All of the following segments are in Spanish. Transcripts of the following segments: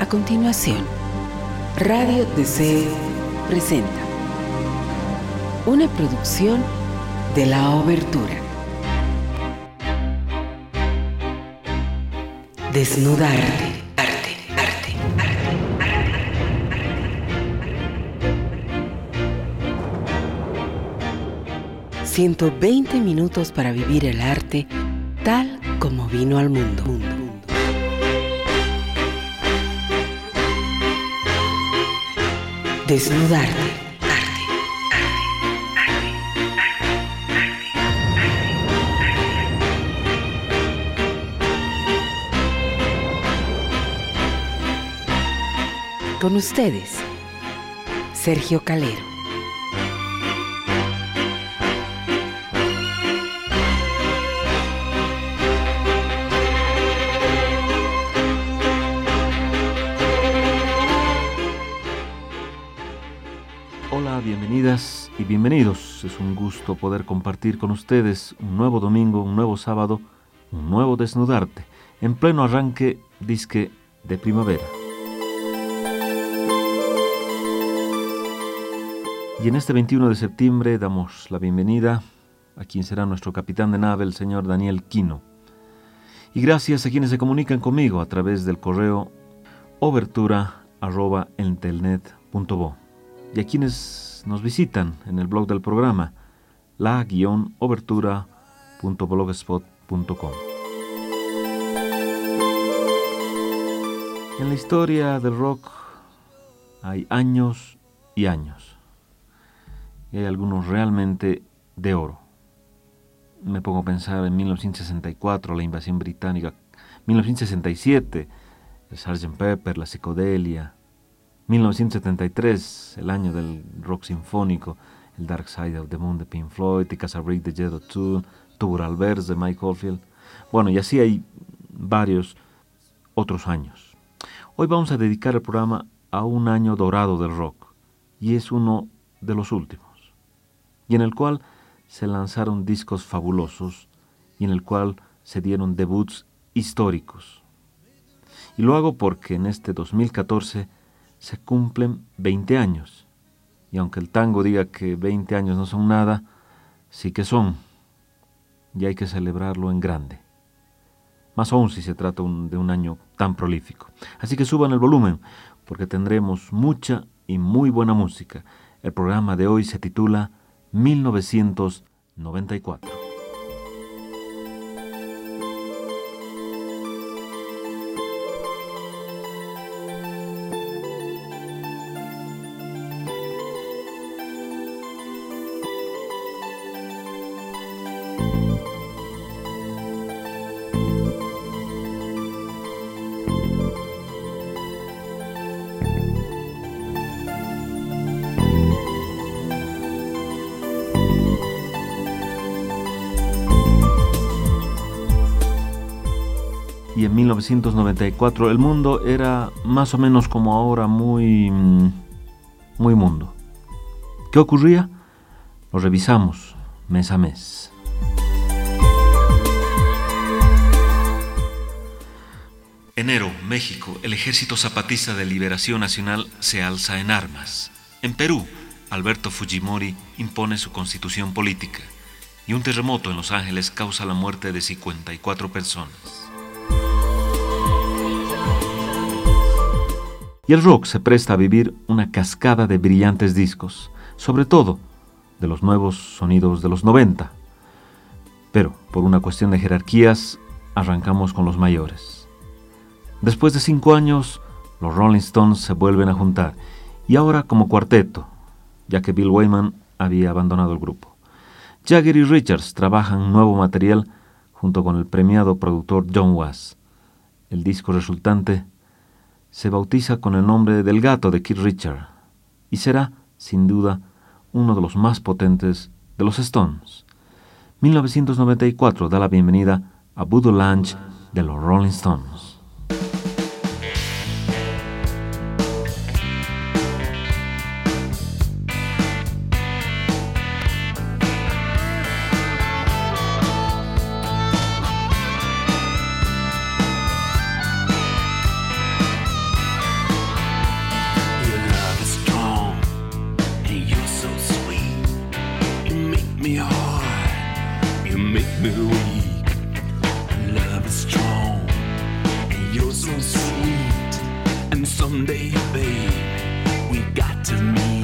continuación, Radio DC presenta una producción de La Obertura. Desnudarte. 120 minutos para vivir el arte tal como vino al mundo. Desnudarte. Con ustedes, Sergio Calero. Hola, bienvenidas y bienvenidos. Es un gusto poder compartir con ustedes un nuevo domingo, un nuevo sábado, un nuevo Desnudarte, en pleno arranque disque de primavera. Y en este 21 de septiembre damos la bienvenida a quien será nuestro capitán de nave, el señor Daniel Quino. Y gracias a quienes se comunican conmigo a través del correo obertura@entelnet.bo y a quienes nos visitan en el blog del programa, la-obertura.blogspot.com. En la historia del rock hay años y años. Y hay algunos realmente de oro. Me pongo a pensar en 1964, la invasión británica, 1967, el Sgt. Pepper, la psicodelia, 1973, el año del rock sinfónico, el Dark Side of the Moon de Pink Floyd, Tickas a Brick de Jet O'Toole, Tubular Bells de Mike Oldfield. Bueno, y así hay varios otros años. Hoy vamos a dedicar el programa a un año dorado del rock, y es uno de los últimos, y en el cual se lanzaron discos fabulosos, y en el cual se dieron debuts históricos. Y lo hago porque en este 2014 se cumplen 20 años, y aunque el tango diga que 20 años no son nada, sí que son, y hay que celebrarlo en grande. Más aún si se trata de un año tan prolífico. Así que suban el volumen, porque tendremos mucha y muy buena música. El programa de hoy se titula 1994. Y en 1994 el mundo era más o menos como ahora, muy mundo. ¿Qué ocurría? Lo revisamos mes a mes. Enero, México. El Ejército Zapatista de Liberación Nacional se alza en armas. En Perú, Alberto Fujimori impone su constitución política. Y un terremoto en Los Ángeles causa la muerte de 54 personas. Y el rock se presta a vivir una cascada de brillantes discos, sobre todo de los nuevos sonidos de los 90. Pero, por una cuestión de jerarquías, arrancamos con los mayores. Después de 5 años, los Rolling Stones se vuelven a juntar, y ahora como cuarteto, ya que Bill Wyman había abandonado el grupo. Jagger y Richards trabajan nuevo material junto con el premiado productor John Wass. El disco resultante se bautiza con el nombre del gato de Keith Richards y será, sin duda, uno de los más potentes de los Stones. 1994 da la bienvenida a Voodoo Lounge de los Rolling Stones. me hard, you make me weak. Love is strong, and you're so sweet. And someday, babe, we got to meet.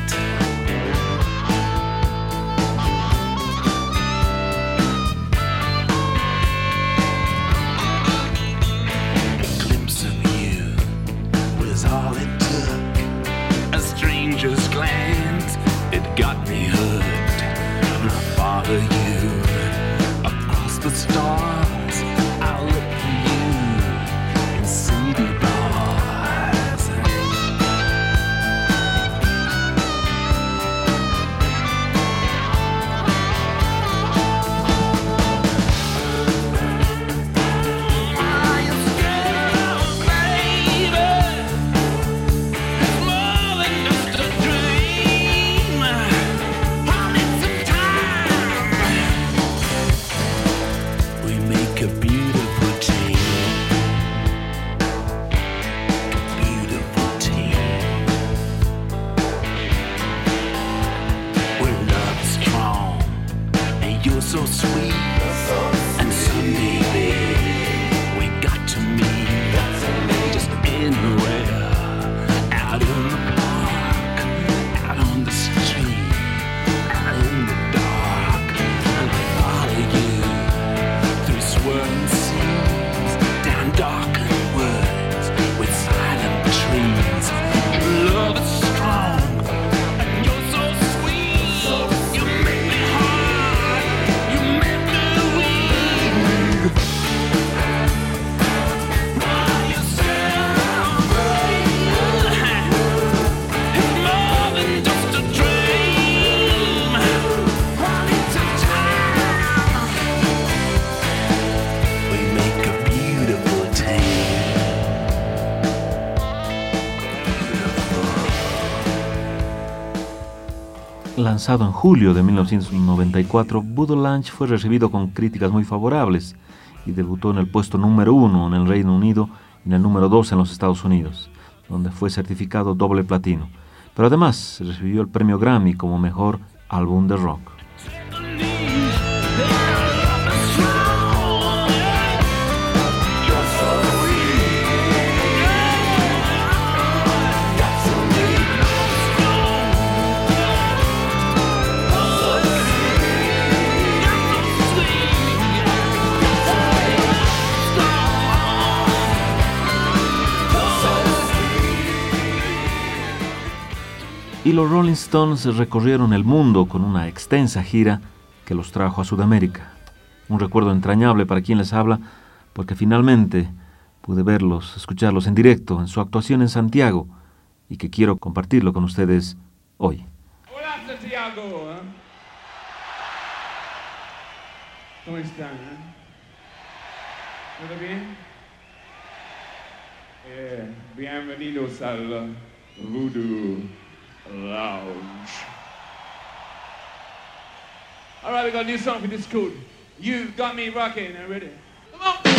A glimpse of you was all it took. A stranger's glance, it got me hooked. And I follow you across the stars. I'll look for you in city bars. Are you scared, baby? It's more than just a dream. I need some time. We make a beautiful team. A beautiful team. Where love's strong and you're so sweet. And someday, babe, we got to meet. Just anywhere, out in the park, out on the street, out in the dark. And I follow you through swirling seas, down darkened woods with silent trees. Love is strong, and you're so sweet. You make me hard, you make me weak. Are you scared, baby? It's more than just a dream. I need some time. We make a beautiful team. Lanzado en julio de 1994, Voodoo Lounge fue recibido con críticas muy favorables y debutó en el puesto número 1 en el Reino Unido y en el número 2 en los Estados Unidos, donde fue certificado doble platino. Pero además recibió el premio Grammy como mejor álbum de rock. Y los Rolling Stones recorrieron el mundo con una extensa gira que los trajo a Sudamérica. Un recuerdo entrañable para quien les habla, porque finalmente pude verlos, escucharlos en directo en su actuación en Santiago y que quiero compartirlo con ustedes hoy. Hola Santiago, ¿eh? ¿Cómo están? ¿Todo bien? Bienvenidos al Voodoo Lounge. All right, we got a new song for this called You Got Me Rockin'. Ready? Come on!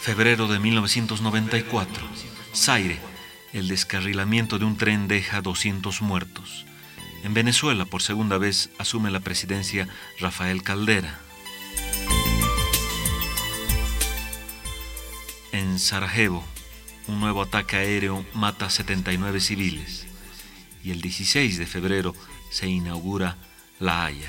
Febrero de 1994. Zaire. El descarrilamiento de un tren deja 200 muertos. En Venezuela, por segunda vez, asume la presidencia Rafael Caldera. En Sarajevo, un nuevo ataque aéreo mata a 79 civiles. Y el 16 de febrero se inaugura La Haya.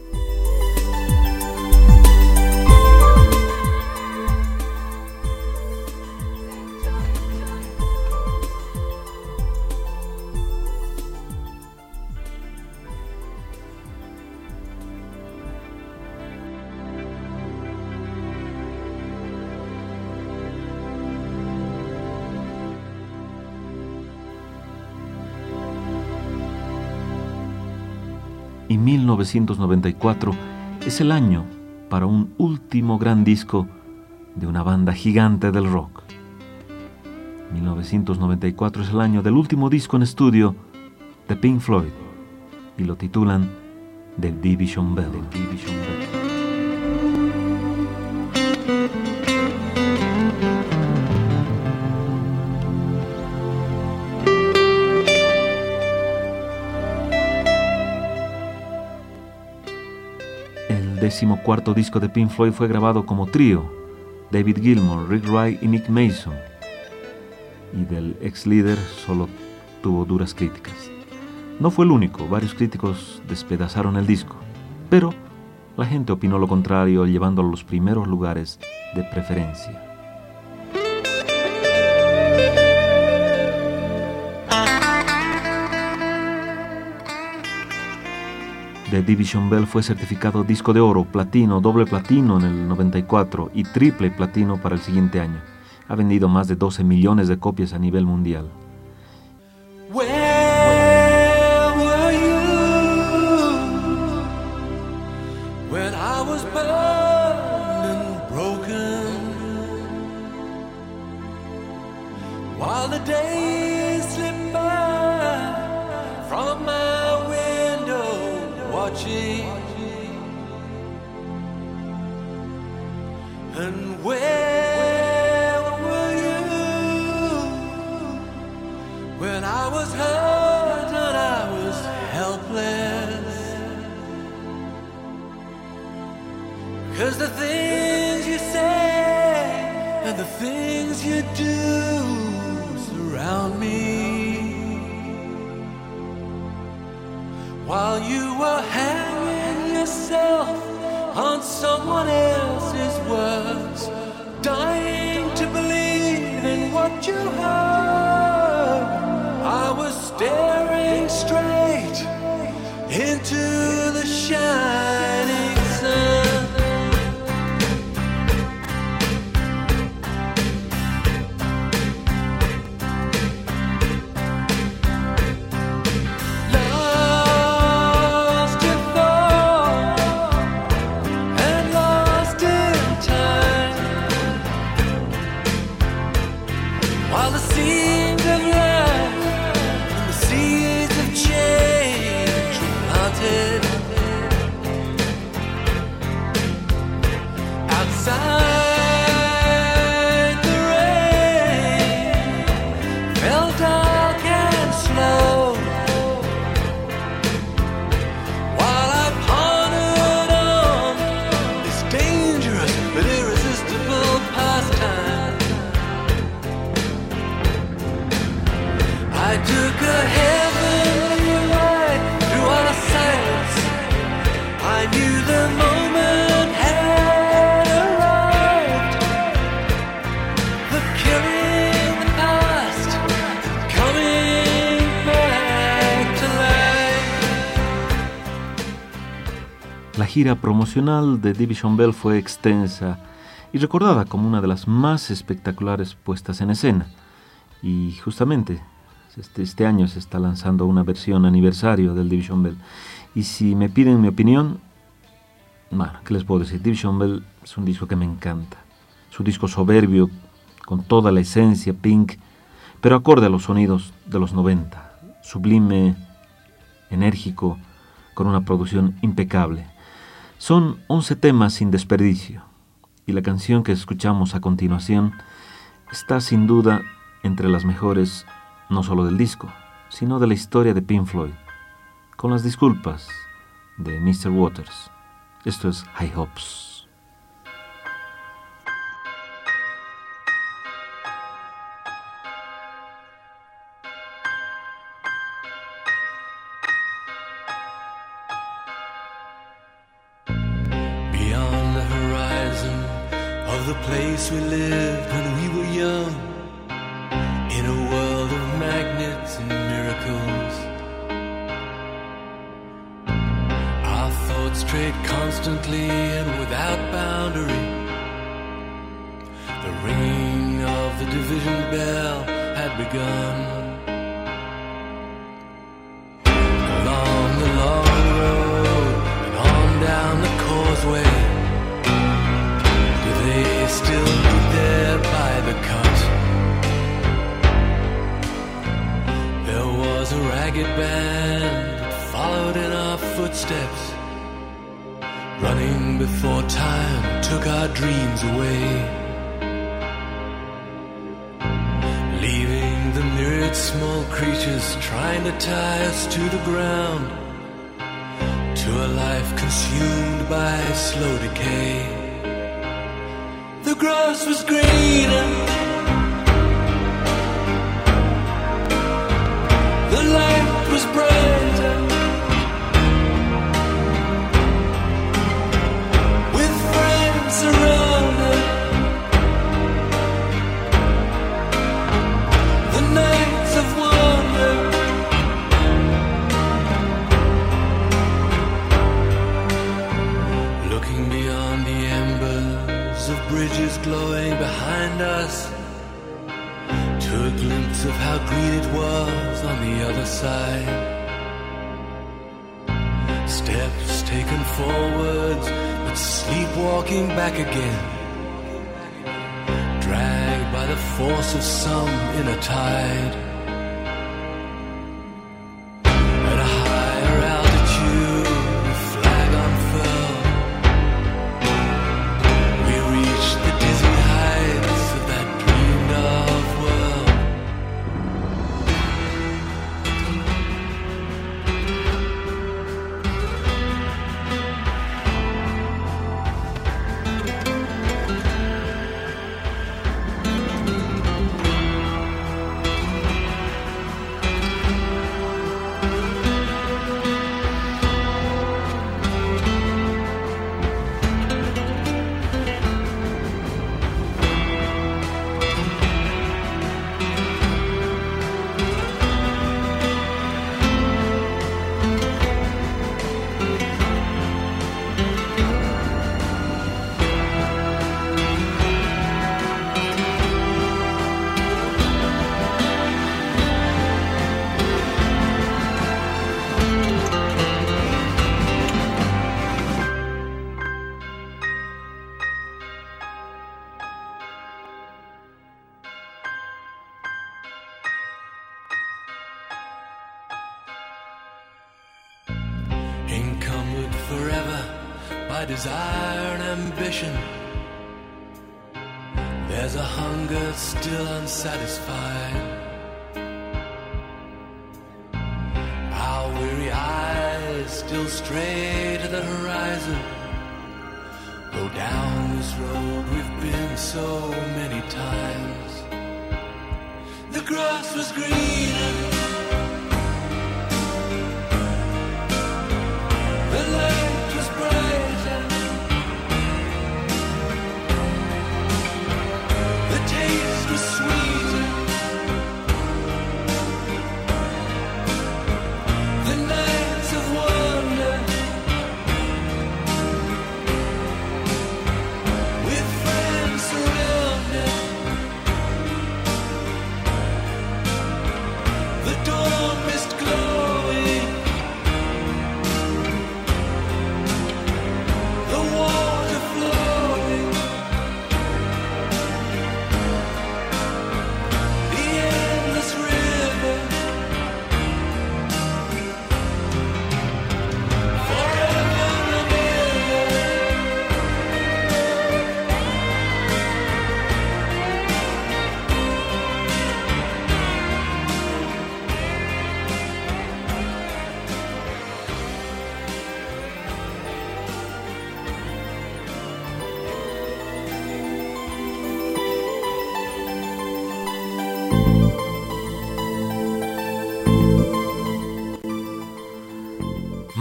Y 1994 es el año para un último gran disco de una banda gigante del rock. 1994 es el año del último disco en estudio de Pink Floyd y lo titulan The Division Bell. El 14º disco de Pink Floyd fue grabado como trío, David Gilmour, Rick Wright y Nick Mason, y del ex líder solo tuvo duras críticas. No fue el único, varios críticos despedazaron el disco, pero la gente opinó lo contrario, llevándolo a los primeros lugares de preferencia. The Division Bell fue certificado disco de oro, platino, doble platino en el 94 y triple platino para el siguiente año. Ha vendido más de 12 millones de copias a nivel mundial. Where were you when I was burned and broken? While the days slip by from my window watching, and where were you when I was hurt and I was helpless? 'Cause the things you say and the things you do surround me, while you were hanging yourself on someone else's words, dying to believe in what you heard. I was staring straight into the shining sun. Lost in thought and lost in time, while the seeds of life and the seeds of change were planted outside. The rain fell dark and slow, while I pondered on this dangerous but irresistible pastime. I took a heavenly ride through our silence. I knew the moment had arrived, the killing the past, coming back to life. La gira promocional de Division Bell fue extensa y recordada como una de las más espectaculares puestas en escena. Y justamente este año se está lanzando una versión aniversario del Division Bell. Y si me piden mi opinión, bueno, ¿qué les puedo decir? Division Bell es un disco que me encanta. Es un disco soberbio, con toda la esencia Pink, pero acorde a los sonidos de los 90. Sublime, enérgico, con una producción impecable. Son 11 temas sin desperdicio. y la canción que escuchamos a continuación está sin duda entre las mejores no solo del disco, sino de la historia de Pink Floyd, con las disculpas de Mr. Waters. Esto es High Hopes. Beyond the horizon of the place we lived when we were young, in a world of magnets and miracles, our thoughts strayed constantly and without boundary. The ringing of the division bell had begun. Along the long road and on down the causeway, do they still meet there by the cut? There was a ragged band that followed in our footsteps, running before time took our dreams away, leaving the myriad small creatures trying to tie us to the ground, to a life consumed by slow decay. The grass was greener, the light was brighter, with friends around us. The nights of wonder, looking beyond the embers of bridges glowing behind us, to a glimpse of how green it was on the other side. Steps taken forwards, but sleepwalking back again, dragged by the force of some inner tide. At a higher altitude, the flag unfurled, we reached the dizzy heights of that dreamed of world. Encumbered forever by desire and ambition, there's a hunger still unsatisfied. Our weary eyes still stray to the horizon, go down this road we've been so many times. The grass was greener, the light was brighter, the taste was sweeter, the nights of wonder, with friends surrounded, the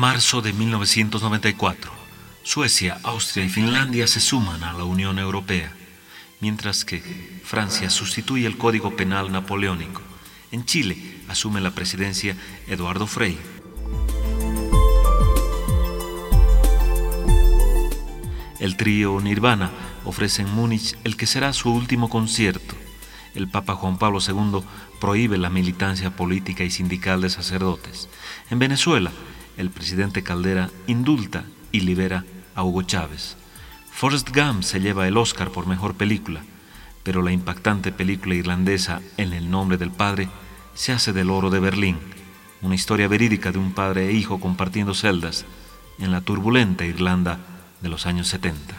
Marzo de 1994. Suecia, Austria y Finlandia se suman a la Unión Europea, mientras que Francia sustituye el Código Penal napoleónico. En Chile asume la presidencia Eduardo Frei. El trío Nirvana ofrece en Múnich el que será su último concierto. El Papa Juan Pablo II prohíbe la militancia política y sindical de sacerdotes. En Venezuela, el presidente Caldera indulta y libera a Hugo Chávez. Forrest Gump se lleva el Oscar por mejor película, pero la impactante película irlandesa En el nombre del padre se hace del oro de Berlín, una historia verídica de un padre e hijo compartiendo celdas en la turbulenta Irlanda de los años 70.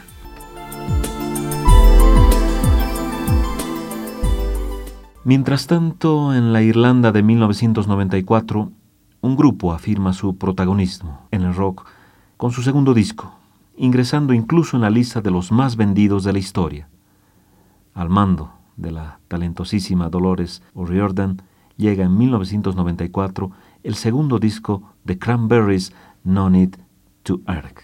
Mientras tanto, en la Irlanda de 1994, un grupo afirma su protagonismo en el rock con su segundo disco, ingresando incluso en la lista de los más vendidos de la historia. Al mando de la talentosísima Dolores O'Riordan, llega en 1994 el segundo disco de Cranberries, No Need to Argue.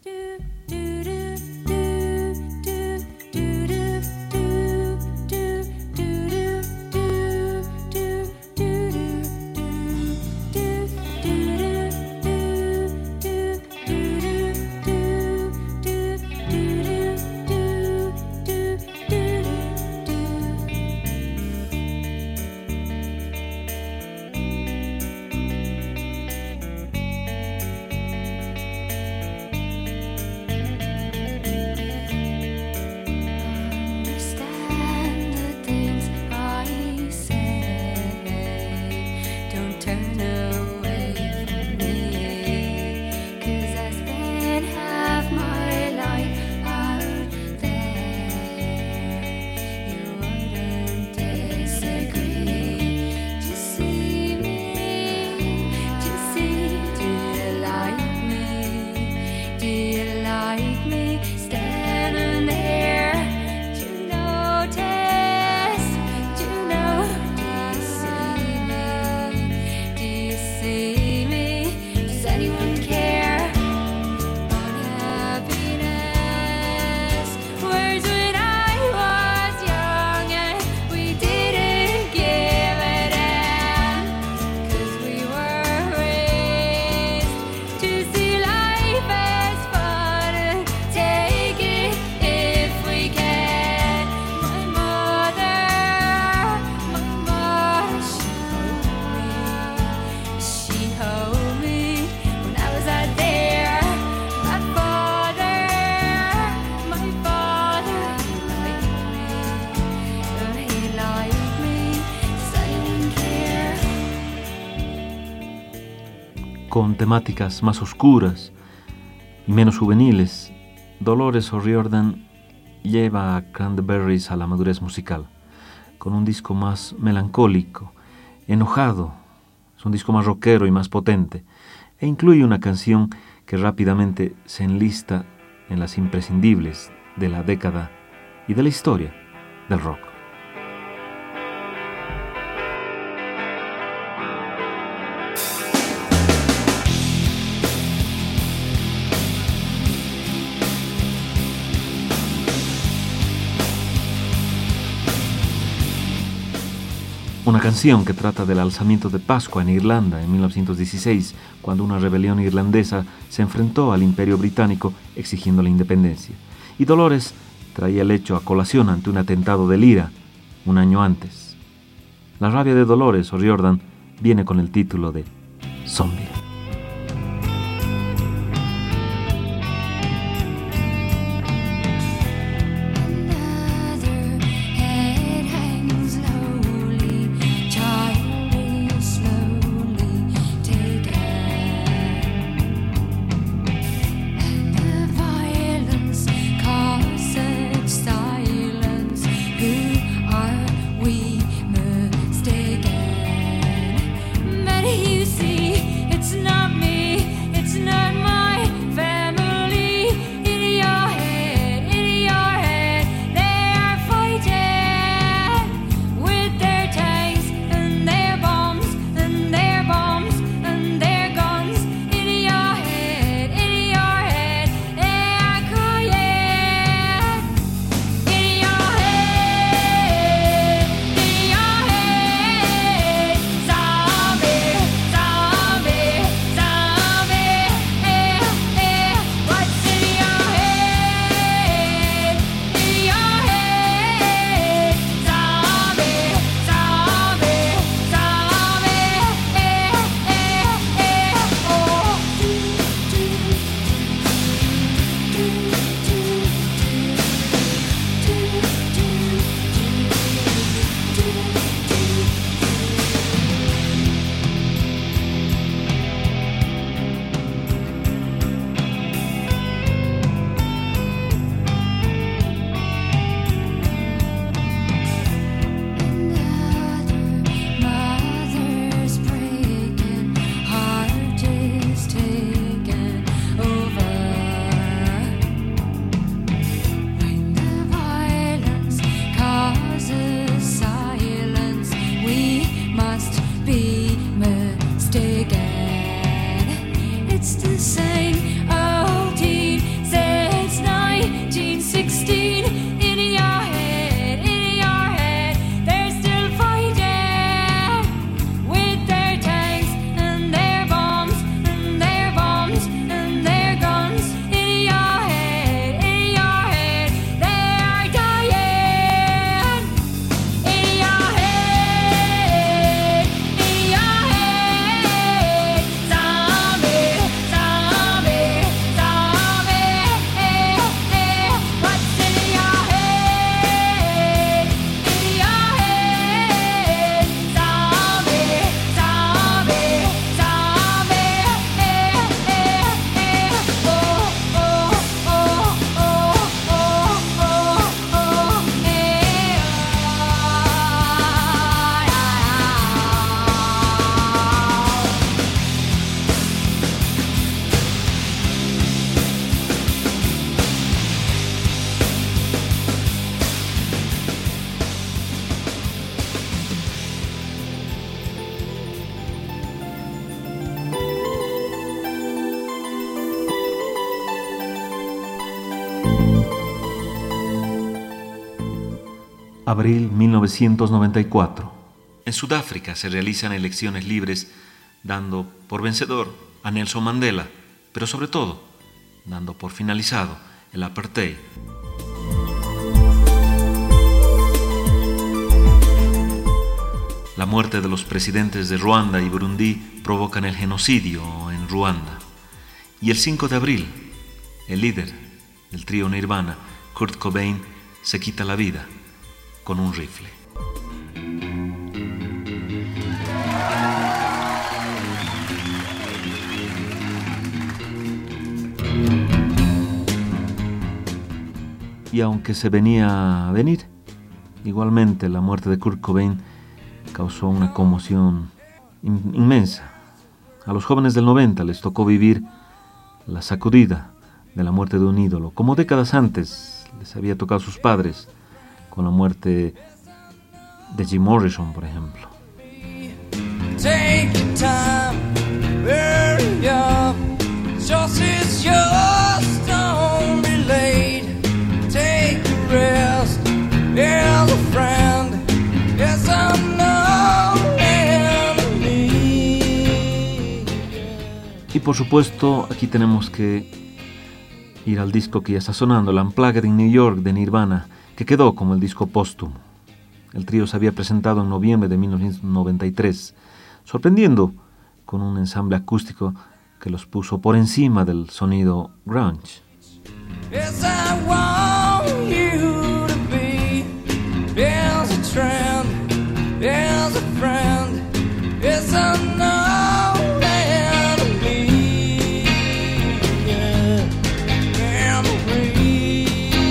Con temáticas más oscuras y menos juveniles, Dolores O'Riordan lleva a Cranberries a la madurez musical, con un disco más melancólico, enojado, es un disco más rockero y más potente, e incluye una canción que rápidamente se enlista en las imprescindibles de la década y de la historia del rock. Una canción que trata del alzamiento de Pascua en Irlanda en 1916, cuando una rebelión irlandesa se enfrentó al Imperio Británico exigiendo la independencia. Y Dolores traía el hecho a colación ante un atentado del IRA un año antes. La rabia de Dolores O'Riordan viene con el título de Zombie. It's it's the same old teen since 1916. In your head, they're still fighting with their tanks and their bombs and their bombs and their guns. In your head, they are dying. In your head, zombie, zombie, zombie. What's in your head? Zombie, zombie, zombie. Oh, oh, oh, oh, Abril 1994. En Sudáfrica se realizan elecciones libres, dando por vencedor a Nelson Mandela, pero sobre todo, dando por finalizado el apartheid. La muerte de los presidentes de Ruanda y Burundi provocan el genocidio en Ruanda. Y el 5 de abril, el líder del trío Nirvana, Kurt Cobain, se quita la vida con un rifle. Y aunque se venía a venir, igualmente la muerte de Kurt Cobain causó una conmoción inmensa. A los jóvenes del 90 les tocó vivir la sacudida de la muerte de un ídolo, como décadas antes les había tocado a sus padres, con la muerte de Jim Morrison, por ejemplo. Take your time, hurry up. Just is yours, don't be late. Take a rest, here's a friend. Yes, I'm no enemy. Y por supuesto, aquí tenemos que ir al disco que ya está sonando, el Unplugged in New York de Nirvana, que quedó como el disco póstumo. El trío se había presentado en noviembre de 1993, sorprendiendo con un ensamble acústico que los puso por encima del sonido grunge. Yes, I want you to be. There's a trend, there's a friend. Yes, I know enemy. Yeah. Memory.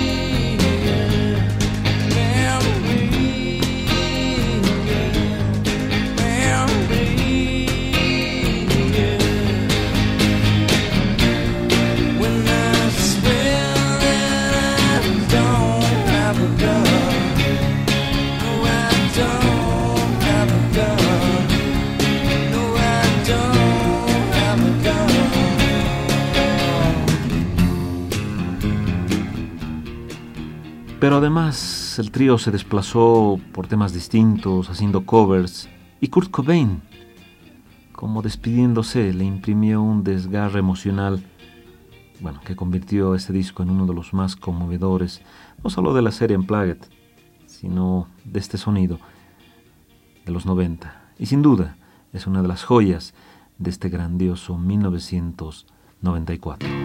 Pero además el trío se desplazó por temas distintos, haciendo covers, y Kurt Cobain, como despidiéndose, le imprimió un desgarre emocional, que convirtió este disco en uno de los más conmovedores, no solo de la serie Unplugged, sino de este sonido de los 90. Y sin duda, es una de las joyas de este grandioso 1994.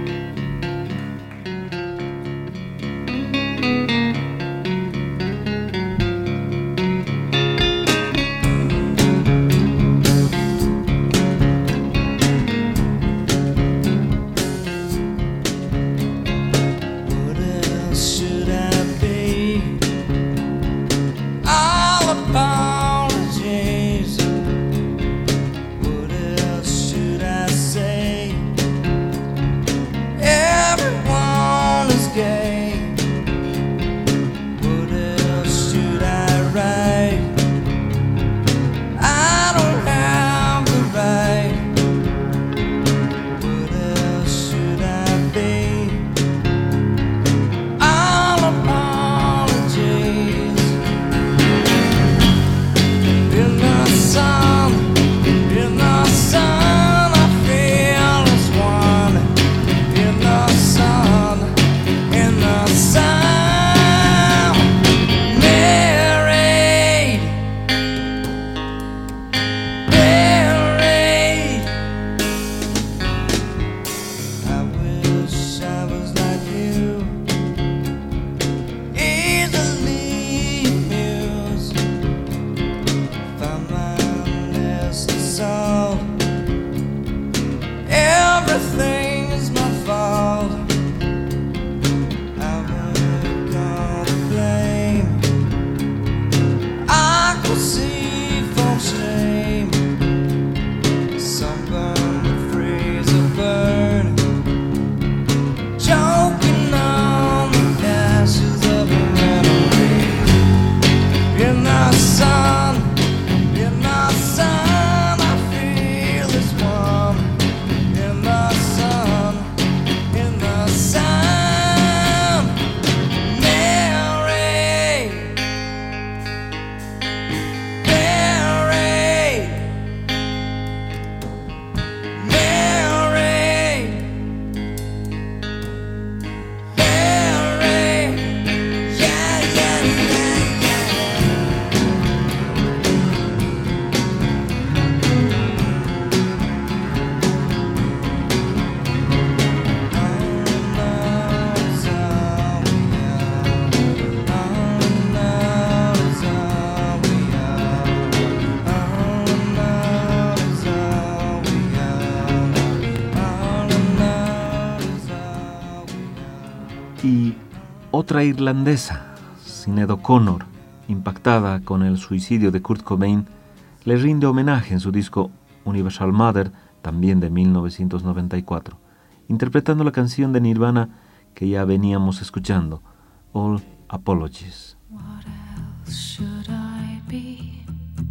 Y otra irlandesa, Sinéad O'Connor, impactada con el suicidio de Kurt Cobain, le rinde homenaje en su disco Universal Mother, también de 1994, interpretando la canción de Nirvana que ya veníamos escuchando, All Apologies. What else should I be?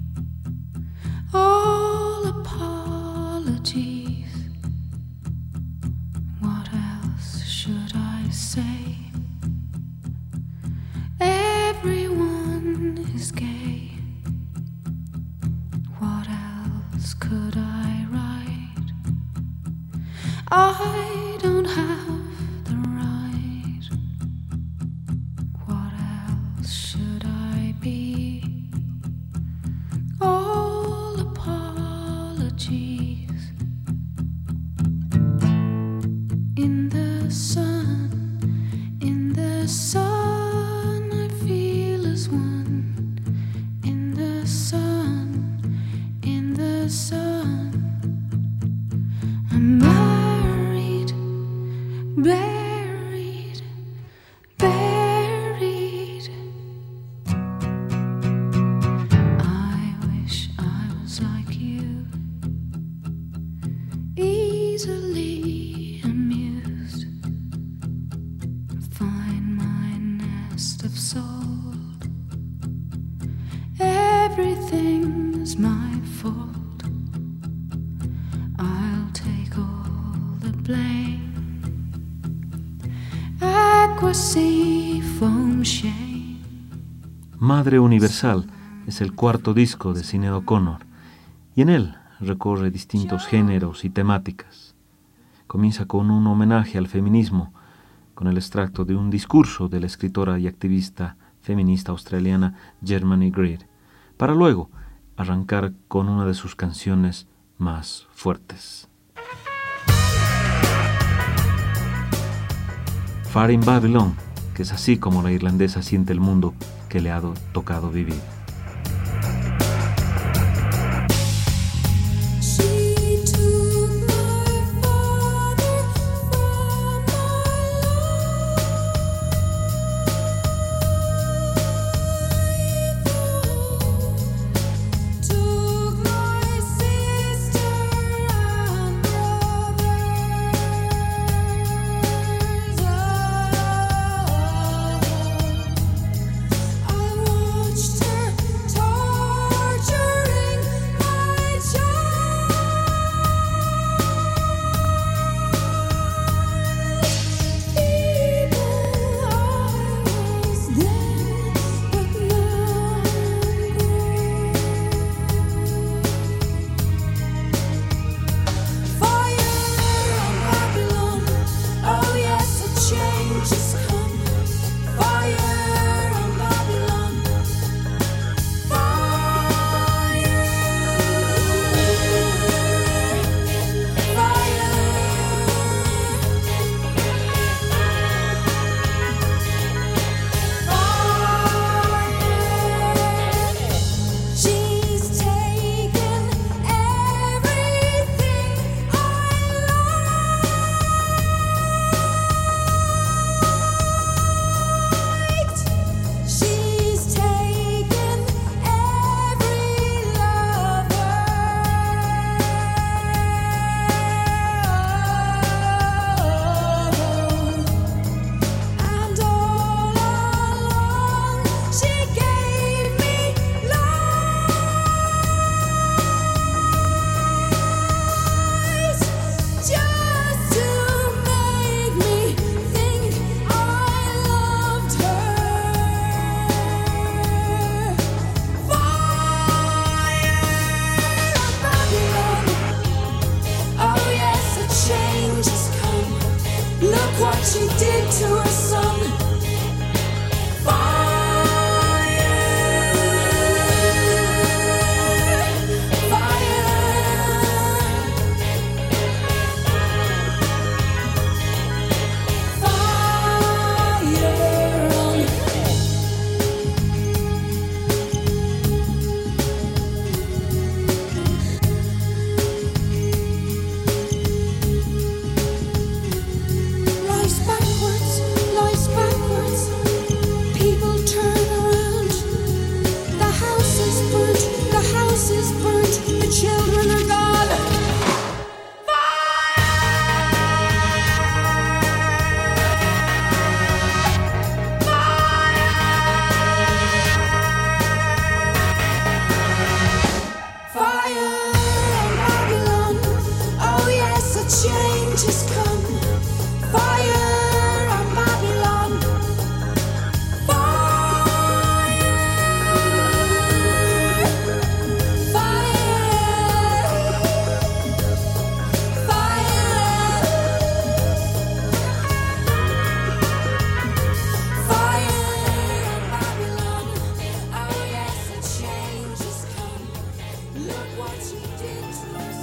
All apologies. What else should I say? Everyone is gay. What else could I write? I don't have the right. What else should I be? All apologies. In the sun, I feel as one. In the sun, I'm married, buried. I wish I was like you, easily amused. Find my nest of salt. Everything's my fault. I'll take all the blame. Aqua, sea, foam, shame. Madre Universal es el cuarto disco de Sinéad O'Connor, y en él recorre distintos géneros y temáticas. Comienza con un homenaje al feminismo, con el extracto de un discurso de la escritora y activista feminista australiana Germany Greer, para luego arrancar con una de sus canciones más fuertes. Far in Babylon, que es así como la irlandesa siente el mundo que le ha tocado vivir. She took my father from my life, took my sister and brothers. I watched her torturing my child. Feeble I was then, but now I'm grown. Fire on Babylon, oh yes, a change has come. Fire on Babylon, fire, fire. She's taken everything I liked. She's taken every lover. And all along she gave me lies, just to make me think I loved her. Fire on Babylon, oh yes, a change has come. Look what she did to her son. Fire, fire on. Life's back change has come. Fire on Babylon. Fire. Fire. Fire. Fire on Babylon. Oh yes, a change has come. Look what you did to us.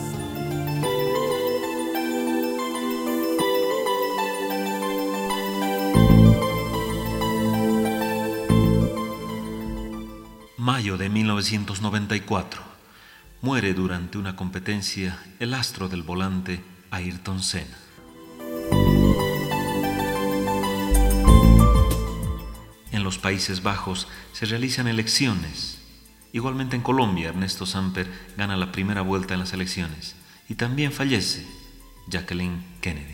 Mayo de 1994. Muere durante una competencia el astro del volante Ayrton Senna. En los Países Bajos se realizan elecciones. Igualmente en Colombia, Ernesto Samper gana la primera vuelta en las elecciones. Y también fallece Jacqueline Kennedy.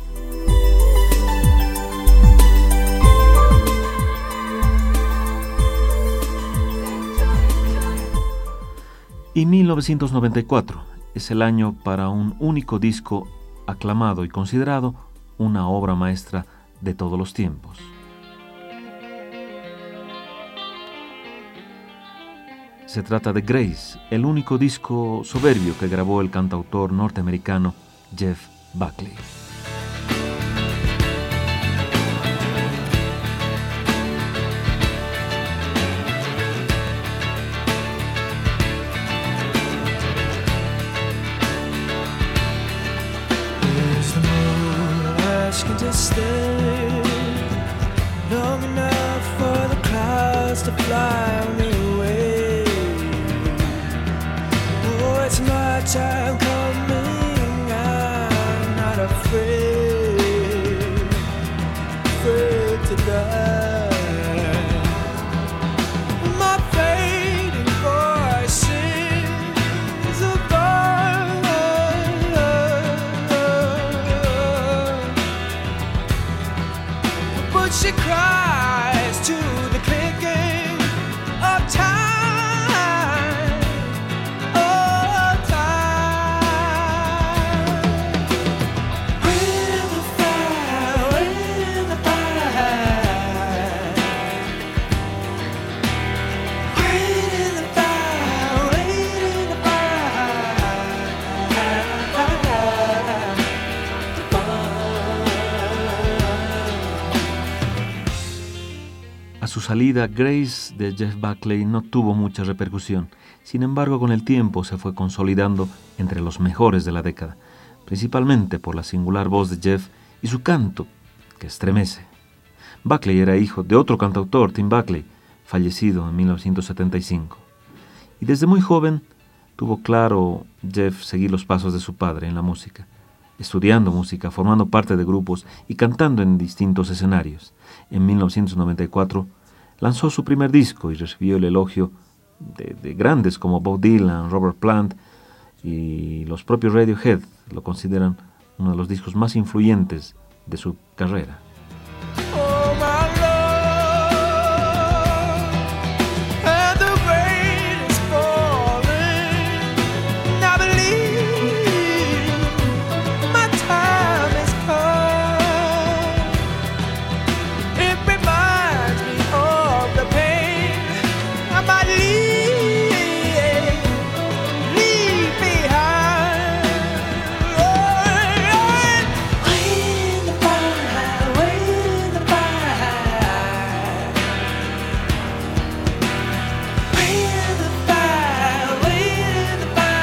Y 1994 es el año para un único disco aclamado y considerado una obra maestra de todos los tiempos. Se trata de Grace, el único disco soberbio que grabó el cantautor norteamericano Jeff Buckley. To stay long enough for the clouds to fly me away. Oh, it's my time coming. I'm not afraid to die. My fading voice sings above. But she cries to the clicking of time, oh time. Wait in the fire, wait in the fire. Wait in the fire, wait in the A su salida, Grace de Jeff Buckley no tuvo mucha repercusión. Sin embargo, con el tiempo se fue consolidando entre los mejores de la década, principalmente por la singular voz de Jeff y su canto, que estremece. Buckley era hijo de otro cantautor, Tim Buckley, fallecido en 1975. Y desde muy joven tuvo claro Jeff seguir los pasos de su padre en la música, estudiando música, formando parte de grupos y cantando en distintos escenarios. En 1994 lanzó su primer disco y recibió el elogio de grandes como Bob Dylan, Robert Plant, y los propios Radiohead lo consideran uno de los discos más influyentes de su carrera. Oh, my love, and the rain is falling. And I believe my time has come. It reminds me of the pain I might leave behind. Wait in the fire, wait in the fire. Wait in the fire, wait in the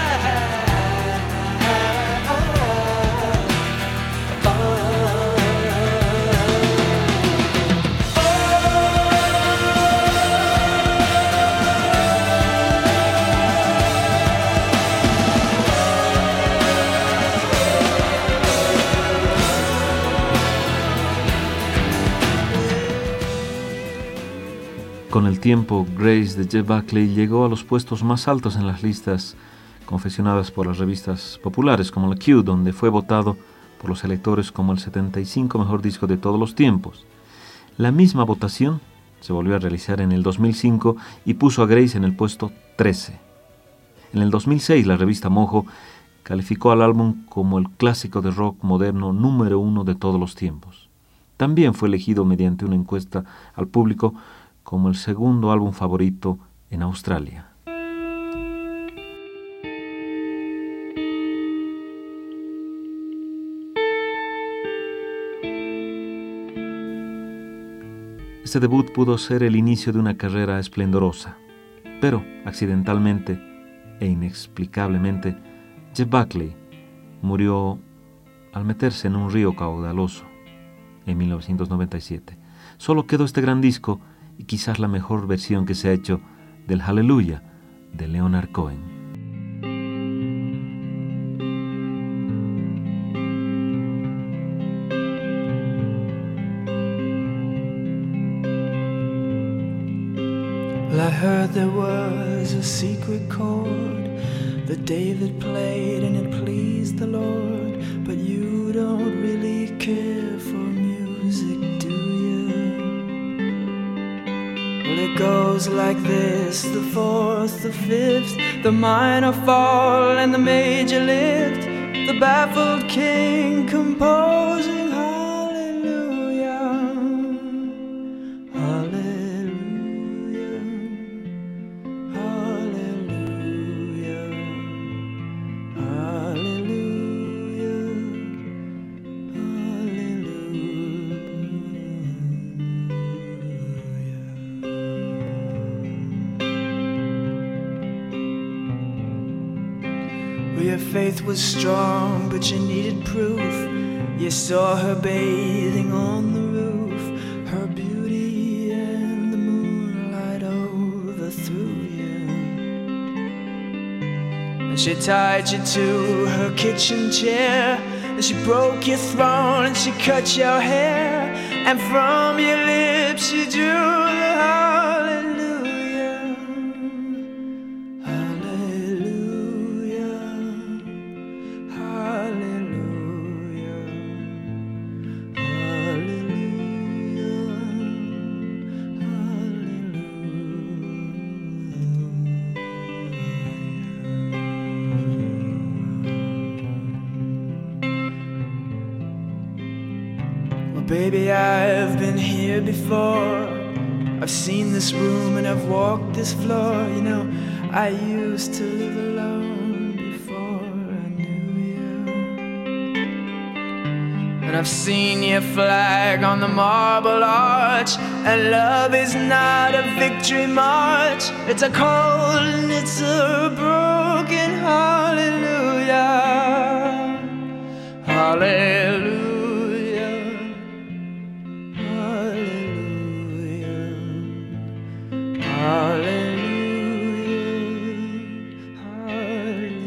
Con el tiempo, Grace de Jeff Buckley llegó a los puestos más altos en las listas confeccionadas por las revistas populares como la Q, donde fue votado por los electores como el 75 mejor disco de todos los tiempos. La misma votación se volvió a realizar en el 2005 y puso a Grace en el puesto 13. En el 2006, la revista Mojo calificó al álbum como el clásico de rock moderno número 1 de todos los tiempos. También fue elegido mediante una encuesta al público como el segundo álbum favorito en Australia. Este debut pudo ser el inicio de una carrera esplendorosa, pero accidentalmente e inexplicablemente, Jeff Buckley murió al meterse en un río caudaloso en 1997. Solo quedó este gran disco y quizás la mejor versión que se ha hecho del Hallelujah de Leonard Cohen. Well, I heard there was a secret chord that David played and it pleased the Lord. But you don't really care for music, do you? Well, it goes like this: the fourth, the fifth, the minor fall and the major lift, the baffled king composing hallelujah, hallelujah, hallelujah, hallelujah, hallelujah. Well, your faith was strong, but you needed proof. You saw her bathing on the roof, her beauty and the moonlight overthrew you. And she tied you to her kitchen chair, and she broke your throne and she cut your hair, and from your lips she drew the hallelujah, hallelujah, hallelujah, hallelujah. Well, baby, I've been here before. I've seen this room and I've walked this floor. You know, I used to live alone before I knew you. And I've seen your flag on the marble arch. And love is not a victory march. It's a cold and it's a broken hallelujah, hallelujah, hallelujah, hallelujah,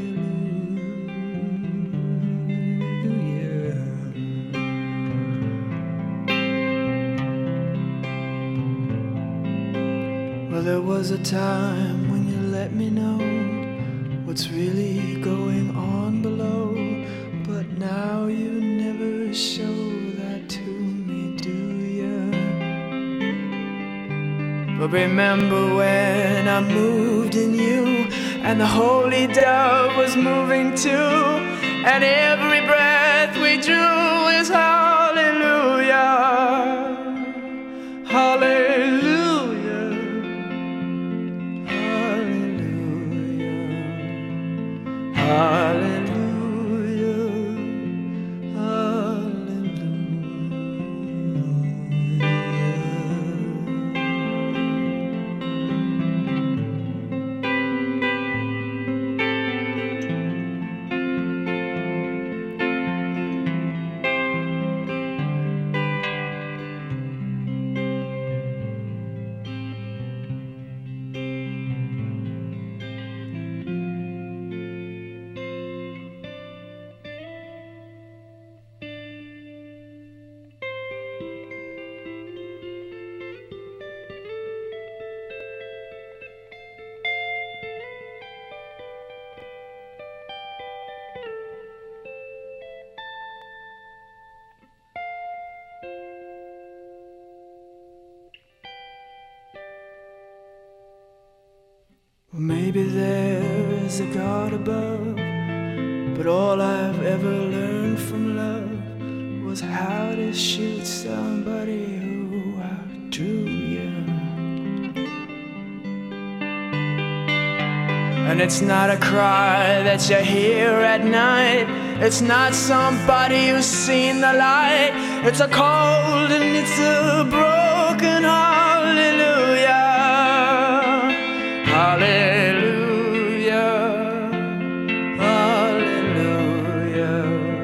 hallelujah. Well, there was a time when you let me know what's really going on below, but now you never show that to me, do you? But remember when I moved in you, and the holy dove was moving too, and every breath we drew is hallelujah, hallelujah, hallelujah, hallelujah, Well, maybe there is a God above, But all I've ever learned from love was how to shoot somebody who outdrew you. And it's not a cry that you hear at night. It's not somebody who's seen the light. It's a cold and it's a broken hallelujah. Hallelujah. Hallelujah.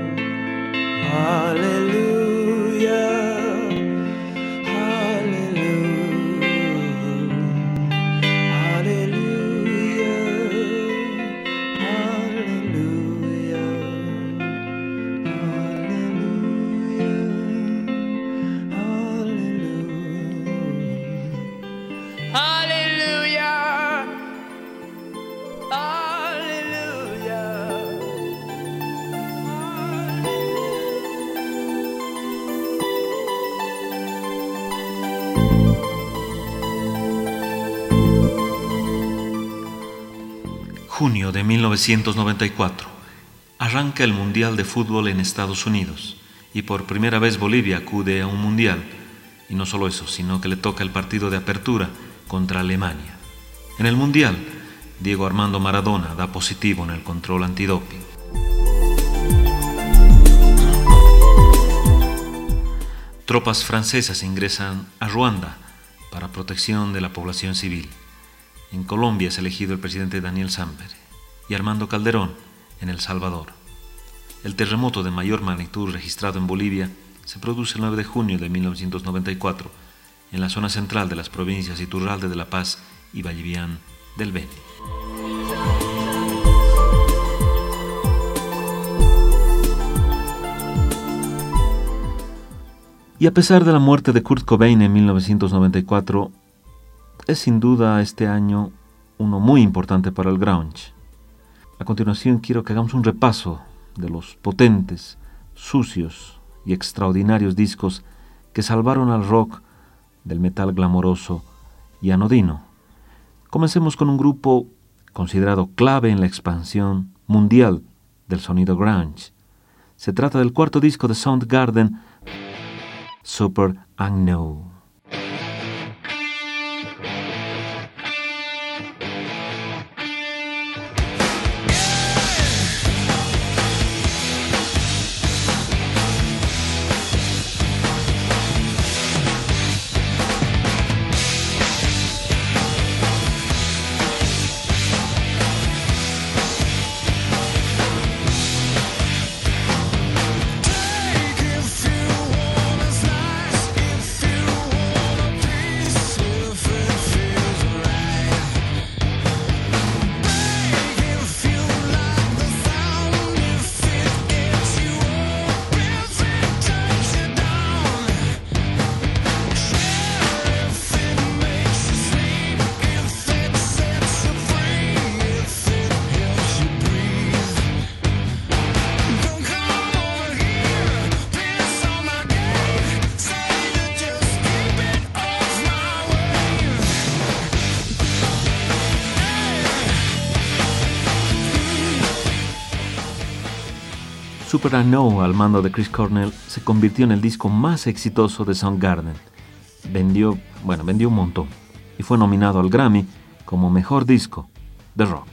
Hallelujah. Junio de 1994. Arranca el Mundial de Fútbol en Estados Unidos y por primera vez Bolivia acude a un Mundial. Y no solo eso, sino que le toca el partido de apertura contra Alemania. En el Mundial, Diego Armando Maradona da positivo en el control antidoping. Tropas francesas ingresan a Ruanda para protección de la población civil. En Colombia es elegido el presidente Daniel Samper y Armando Calderón en El Salvador. El terremoto de mayor magnitud registrado en Bolivia se produce el 9 de junio de 1994 en la zona central de las provincias Iturralde de La Paz y Vallivián del Beni. Y a pesar de la muerte de Kurt Cobain en 1994, es sin duda este año uno muy importante para el grunge. A continuación quiero que hagamos un repaso de los potentes, sucios y extraordinarios discos que salvaron al rock del metal glamoroso y anodino. Comencemos con un grupo considerado clave en la expansión mundial del sonido grunge. Se trata del cuarto disco de Soundgarden, Super Unknown. Super Unknown, al mando de Chris Cornell, se convirtió en el disco más exitoso de Soundgarden. Vendió un montón y fue nominado al Grammy como mejor disco de rock.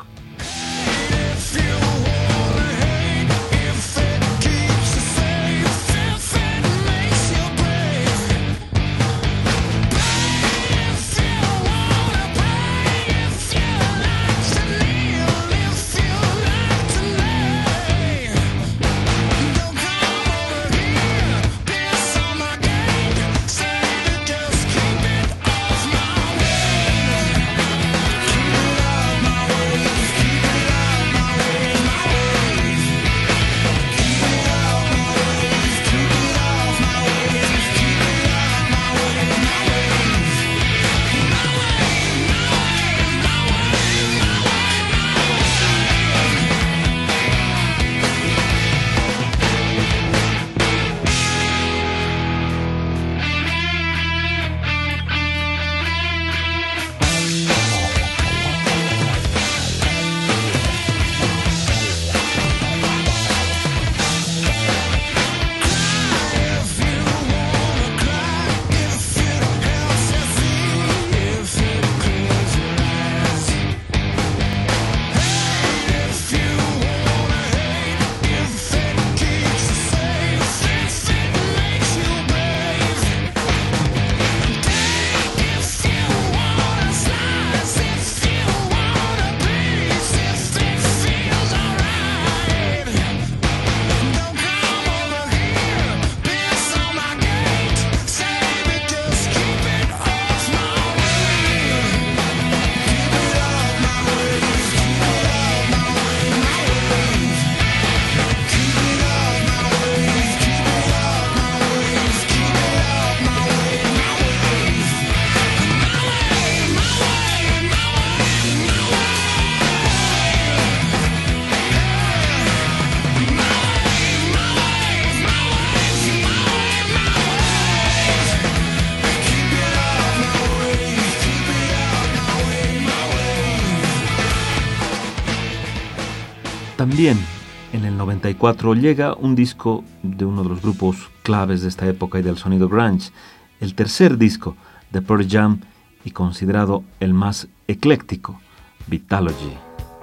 También en el 94 llega un disco de uno de los grupos claves de esta época y del sonido grunge, el tercer disco de Pearl Jam y considerado el más ecléctico, Vitalogy.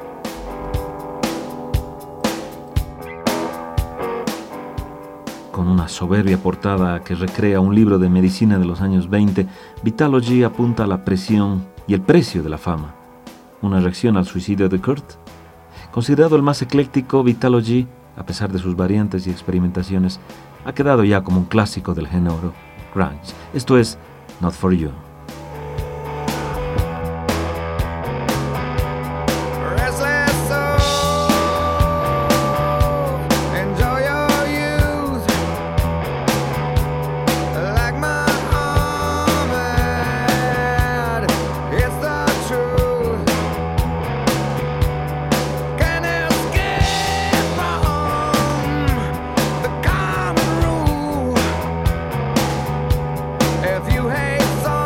Con una soberbia portada que recrea un libro de medicina de los años 20, Vitalogy apunta a la presión y el precio de la fama, una reacción al suicidio de Kurt. Considerado el más ecléctico, Vitalogy, a pesar de sus variantes y experimentaciones, ha quedado ya como un clásico del género grunge. Esto es Not For You. If you hate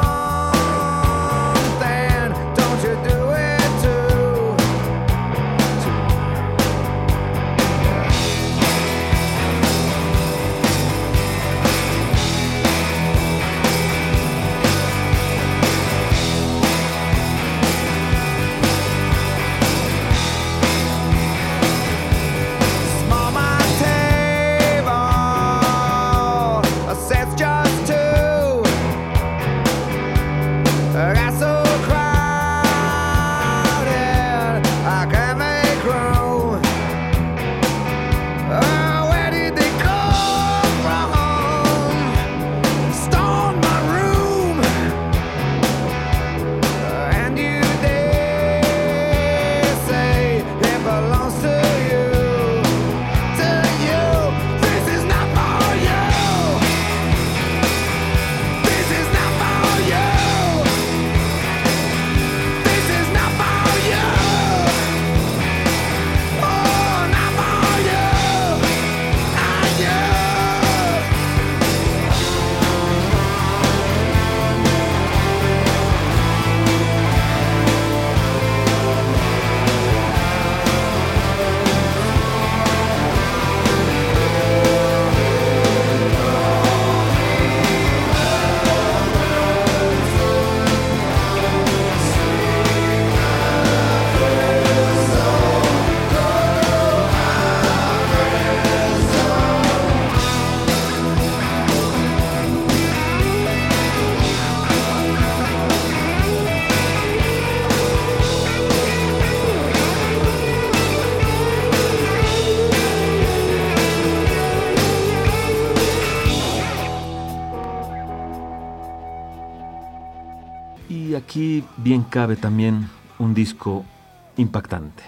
Y aquí bien cabe también un disco impactante.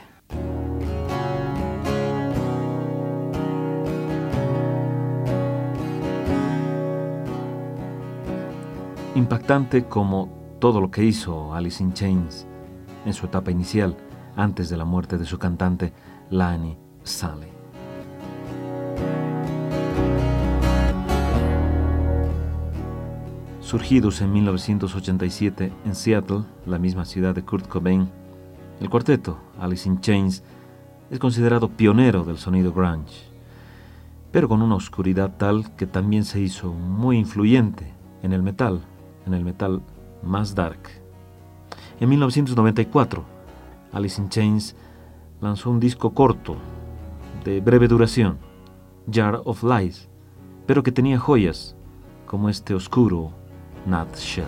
Impactante como todo lo que hizo Alice in Chains en su etapa inicial, antes de la muerte de su cantante Lani Staley. Surgidos en 1987 en Seattle, la misma ciudad de Kurt Cobain, el cuarteto Alice in Chains es considerado pionero del sonido grunge, pero con una oscuridad tal que también se hizo muy influyente en el metal más dark. En 1994, Alice in Chains lanzó un disco corto, de breve duración, Jar of Lies, pero que tenía joyas como este oscuro Nutshell.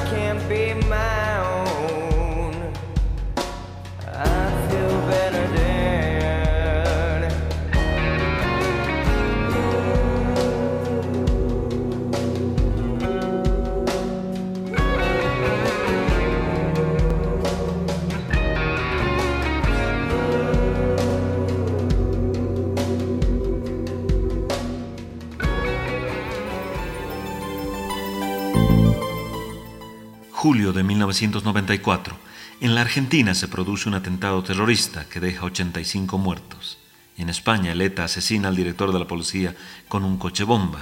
can't be my own. I feel better dead. Julio de 1994. En la Argentina se produce un atentado terrorista que deja 85 muertos. En España, el ETA asesina al director de la policía con un coche bomba.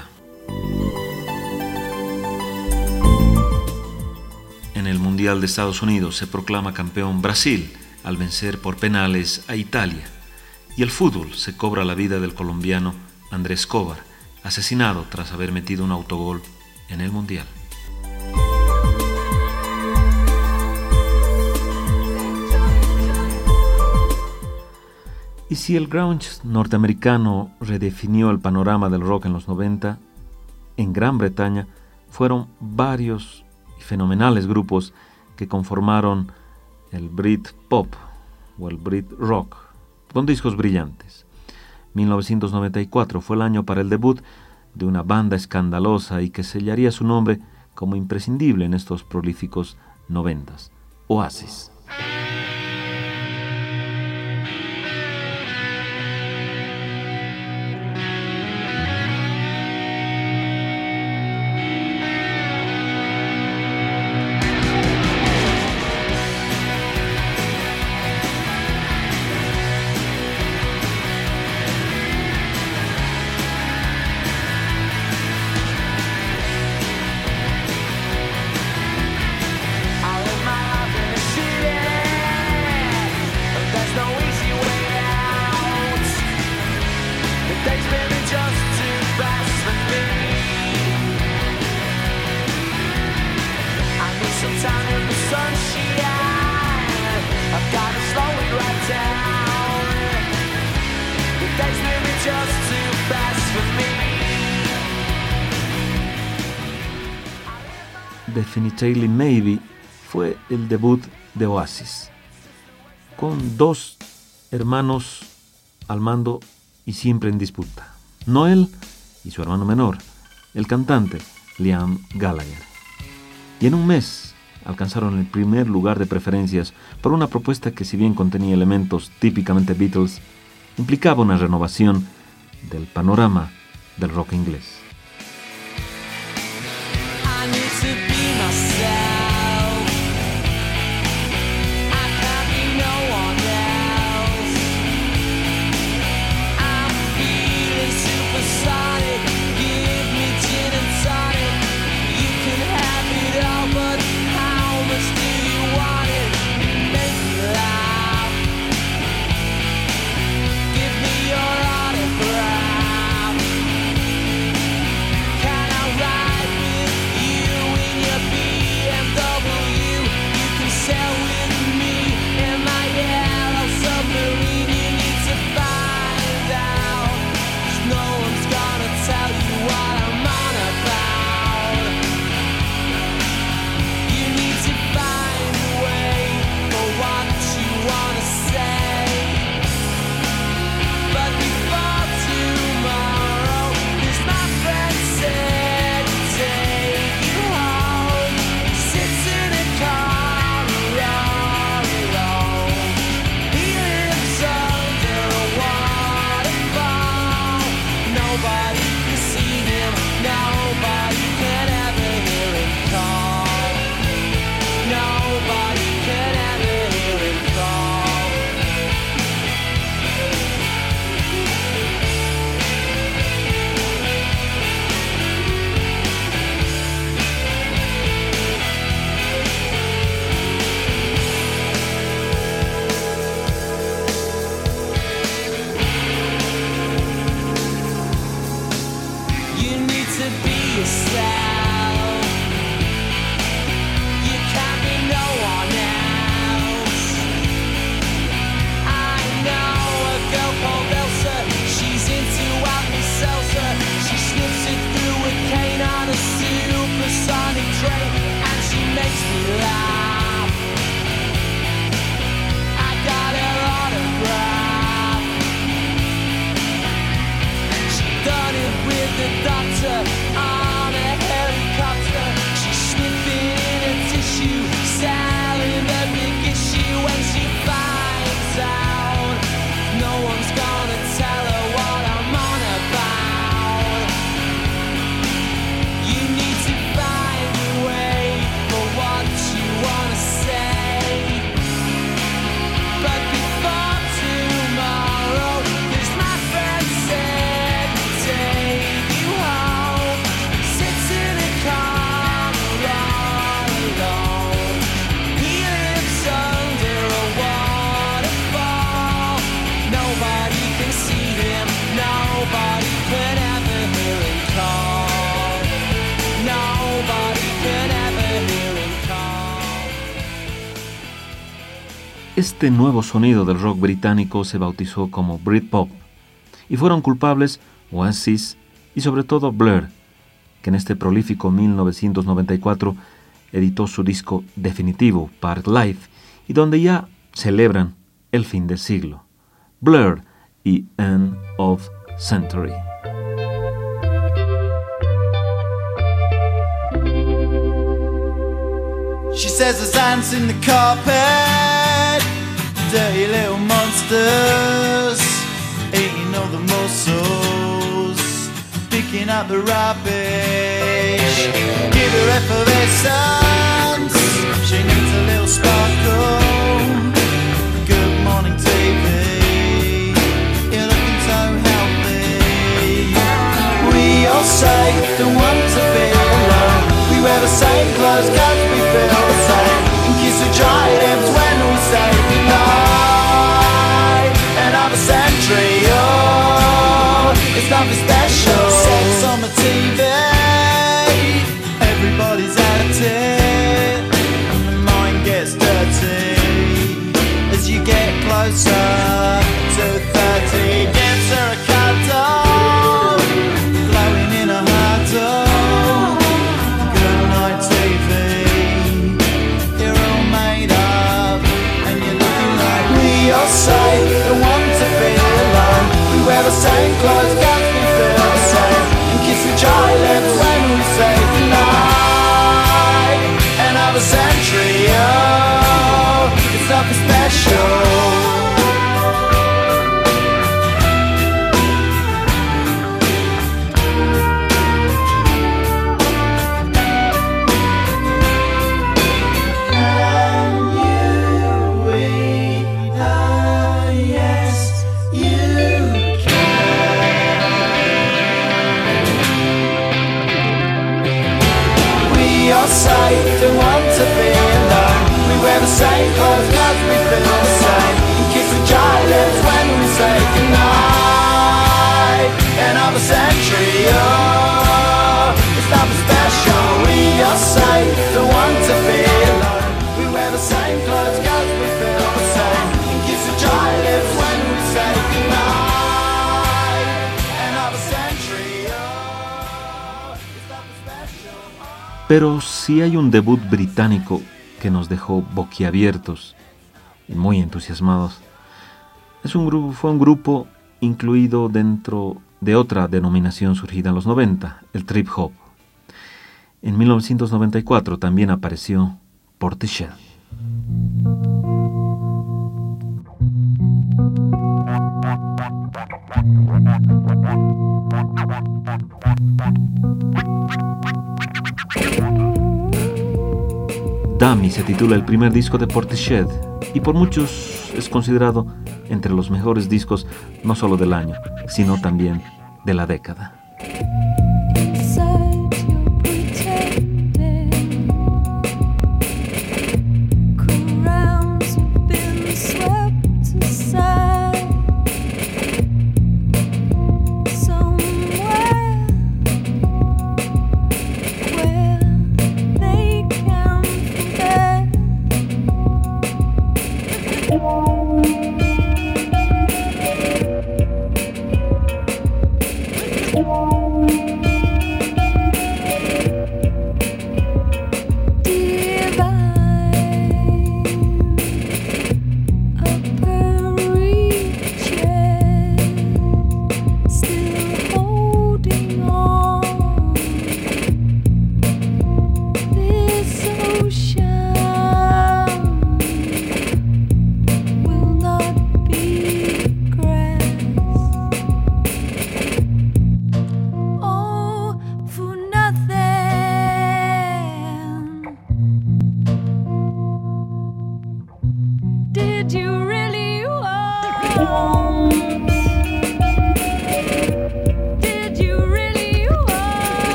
En el Mundial de Estados Unidos se proclama campeón Brasil al vencer por penales a Italia. Y el fútbol se cobra la vida del colombiano Andrés Escobar, asesinado tras haber metido un autogol en el Mundial. Y si el grunge norteamericano redefinió el panorama del rock en los 90, en Gran Bretaña fueron varios y fenomenales grupos que conformaron el Britpop o el Brit Rock, con discos brillantes. 1994 fue el año para el debut de una banda escandalosa y que sellaría su nombre como imprescindible en estos prolíficos 90s, Oasis. Definitely Maybe fue el debut de Oasis, con dos hermanos al mando y siempre en disputa, Noel y su hermano menor, el cantante Liam Gallagher. Y en un mes alcanzaron el primer lugar de preferencias por una propuesta que, si bien contenía elementos típicamente Beatles, implicaba una renovación del panorama del rock inglés. Este nuevo sonido del rock británico se bautizó como Britpop y fueron culpables Oasis y sobre todo Blur, que en este prolífico 1994 editó su disco definitivo, Park Life, y donde ya celebran el fin del siglo. Blur y End of Century. She says there's ants in the carpet, dirty little monsters, eating all the mussels, picking up the rubbish. Give her effervescence, she needs a little sparkle. Good morning TV, you're looking so healthy. We all say don't want to be alone. We wear the same clothes 'cause we feel the same, and kiss the dry lips when we say goodnight. Another century, oh, it's nothing special. Sex on the TV, everybody's at it, and the mind gets dirty as you get closer to 30. Gives her a cuddle, glowing in a huddle. Say don't want to be alone. We wear the same clothes 'cause we feel the same, and kiss the dry lips when we say goodnight. Another century, oh, it's nothing special. Say don't want to be alone. We wear the same clothes 'cause we feel the same, and kiss the dry lips when we say goodnight. Another century, oh, it's nothing special. We all say don't want to be alone. We wear the same clothes 'cause we feel the same, and kiss the dry lips when we say goodnight. Another century, oh, it's nothing special. Pero si hay un debut británico que nos dejó boquiabiertos y muy entusiasmados, fue un grupo incluido dentro de otra denominación surgida en los 90, el trip hop. En 1994 también apareció Portishead. Dummy se titula el primer disco de Portishead y por muchos es considerado entre los mejores discos no solo del año, sino también de la década.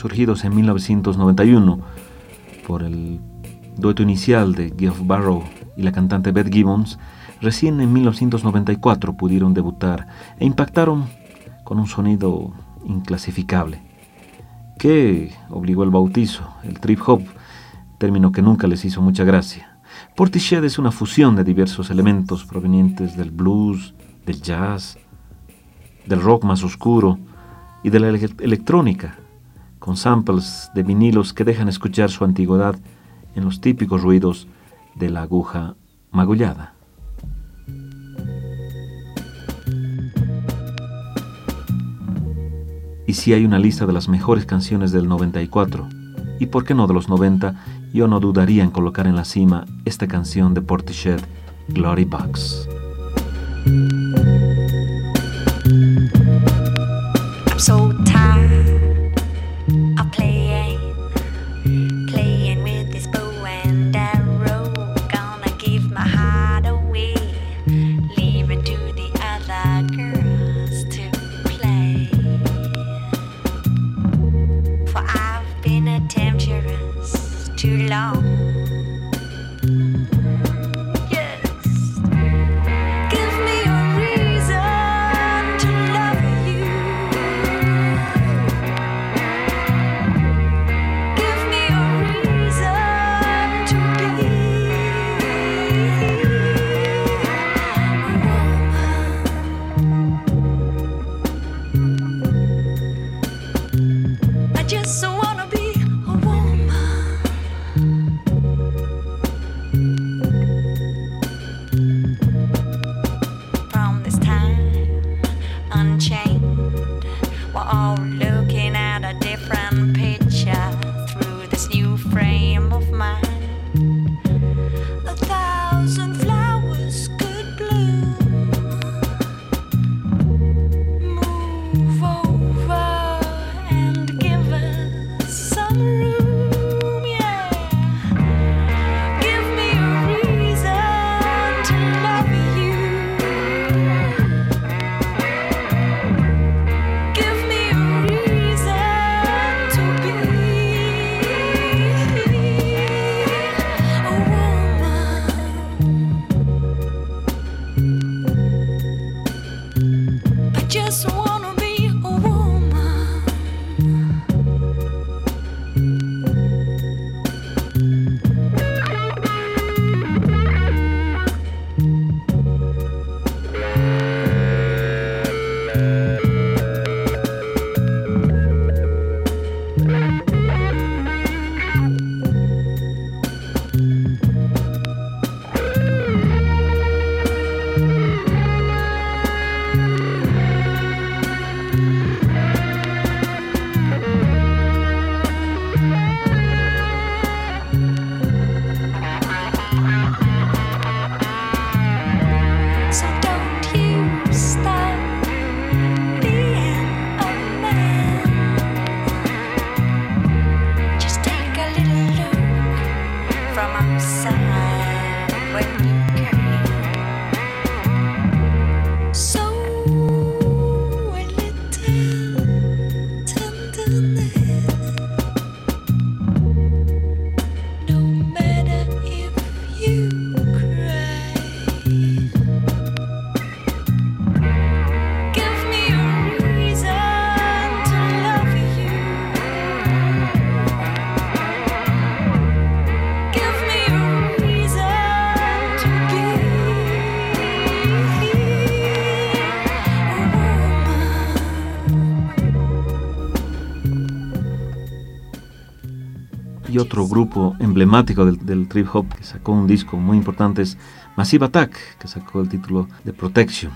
surgidos en 1991 por el dueto inicial de Geoff Barrow y la cantante Beth Gibbons, recién en 1994 pudieron debutar e impactaron con un sonido inclasificable, que obligó el bautizo, el trip hop, término que nunca les hizo mucha gracia. Portishead es una fusión de diversos elementos provenientes del blues, del jazz, del rock más oscuro y de la electrónica, con samples de vinilos que dejan escuchar su antigüedad en los típicos ruidos de la aguja magullada. Y si hay una lista de las mejores canciones del 94, y por qué no de los 90, yo no dudaría en colocar en la cima esta canción de Portishead, Glory Box. I'm so tired of playing with this bow and arrow. Gonna give my heart away, leave it to the other girls to play. For I've been a temptress too long. Y otro grupo emblemático del trip hop que sacó un disco muy importante es Massive Attack, que sacó el título de Protection.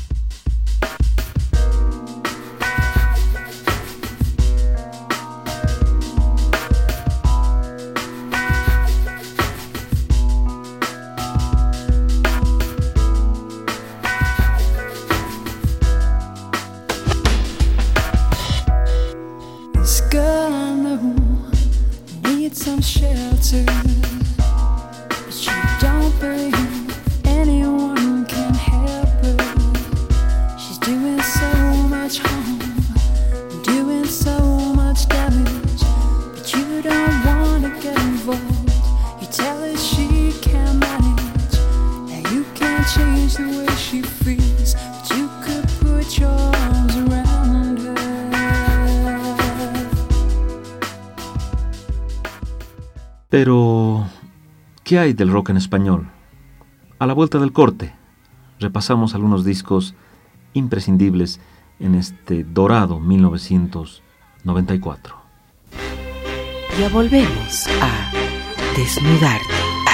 Some shelter, but you don't believe anyone can help her. She's doing so much harm, doing so much damage. Pero, ¿qué hay del rock en español? A la vuelta del corte, repasamos algunos discos imprescindibles en este dorado 1994. Ya volvemos a Desnudarte.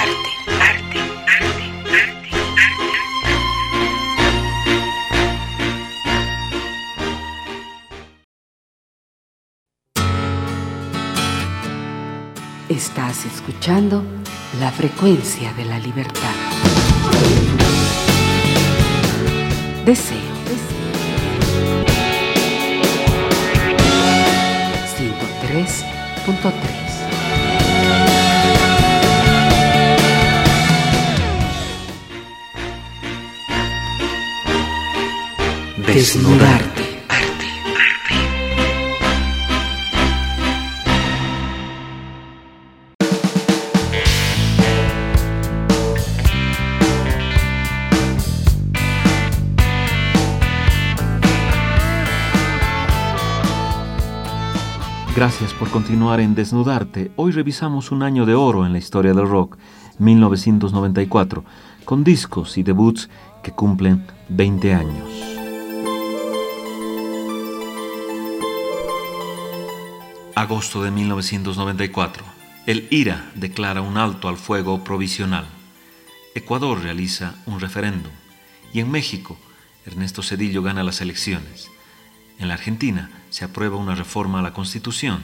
Estás escuchando la frecuencia de la libertad. Deseo. 103.3. Desnudarte. Gracias por continuar en Desnudarte. Hoy revisamos un año de oro en la historia del rock, 1994, con discos y debuts que cumplen 20 años. Agosto de 1994. El IRA declara un alto al fuego provisional. Ecuador realiza un referéndum. Y en México, Ernesto Zedillo gana las elecciones. En la Argentina se aprueba una reforma a la Constitución.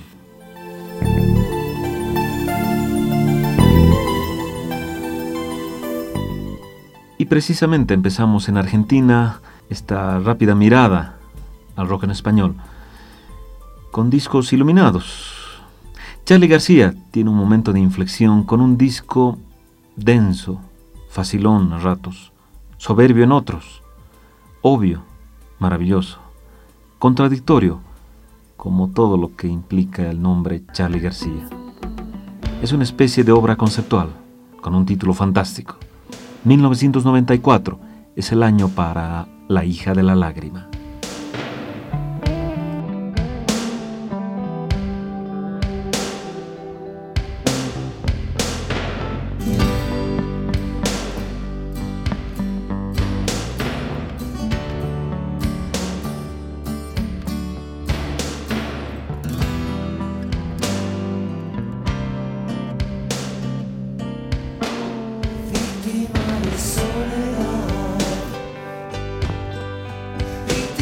Y precisamente empezamos en Argentina esta rápida mirada al rock en español, con discos iluminados. Charly García tiene un momento de inflexión con un disco denso, facilón a ratos, soberbio en otros, obvio, maravilloso, contradictorio, como todo lo que implica el nombre Charly García. Es una especie de obra conceptual, con un título fantástico. 1994 es el año para La hija de la lágrima. Víctima de soledad,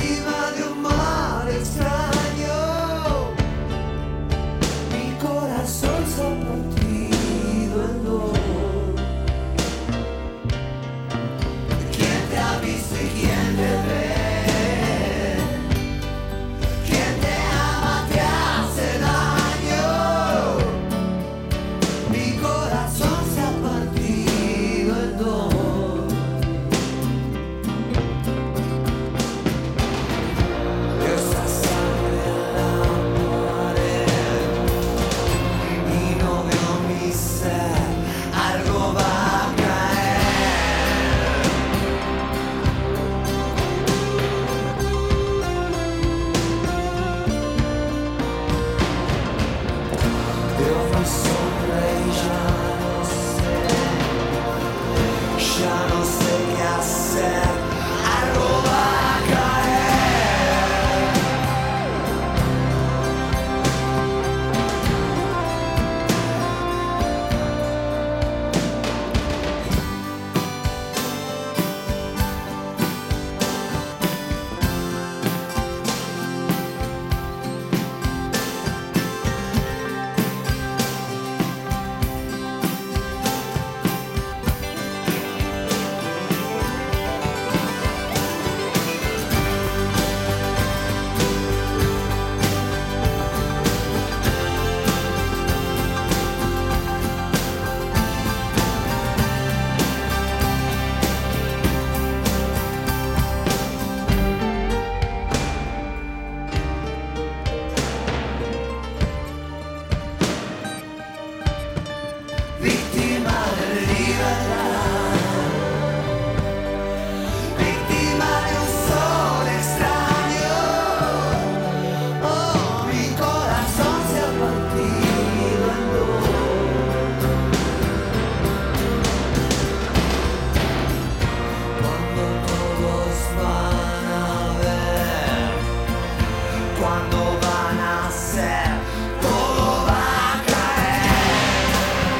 ser, todo va a caer.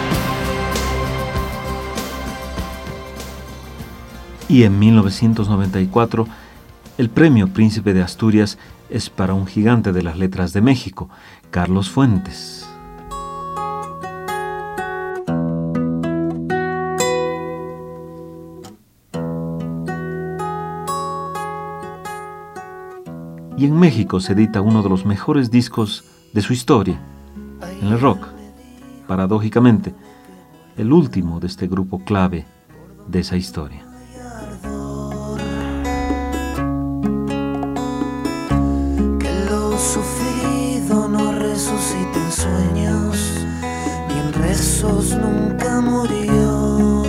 Y en 1994, el premio Príncipe de Asturias es para un gigante de las letras de México, Carlos Fuentes. Y en México se edita uno de los mejores discos de su historia, en el rock. Paradójicamente, el último de este grupo clave de esa historia. Que lo sufrido no resucita en sueños, ni en rezos nunca murió.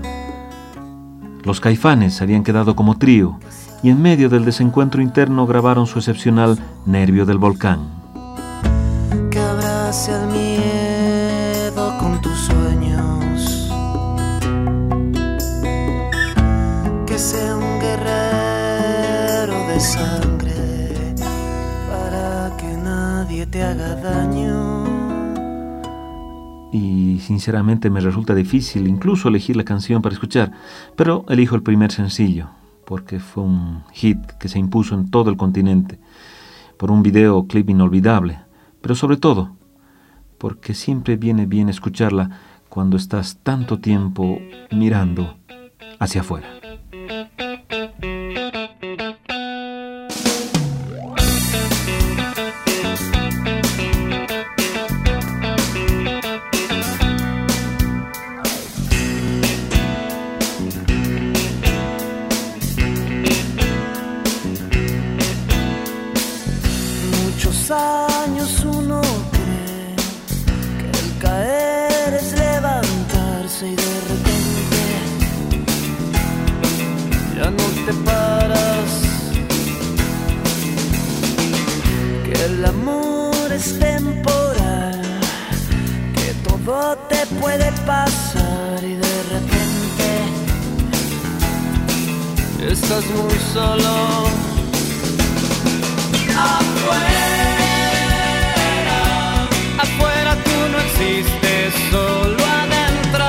Los Caifanes se habían quedado como trío y en medio del desencuentro interno grabaron su excepcional Nervio del Volcán. Que abrace al miedo con tus sueños, que sea un guerrero de sangre para que nadie te haga daño. Y sinceramente me resulta difícil incluso elegir la canción para escuchar, pero elijo el primer sencillo, porque fue un hit que se impuso en todo el continente, por un videoclip inolvidable, pero sobre todo, porque siempre viene bien escucharla cuando estás tanto tiempo mirando hacia afuera. Años uno cree que el caer es levantarse y de repente ya no te paras, que el amor es temporal, que todo te puede pasar y de repente estás muy solo. Afuera tú no existes, solo adentro.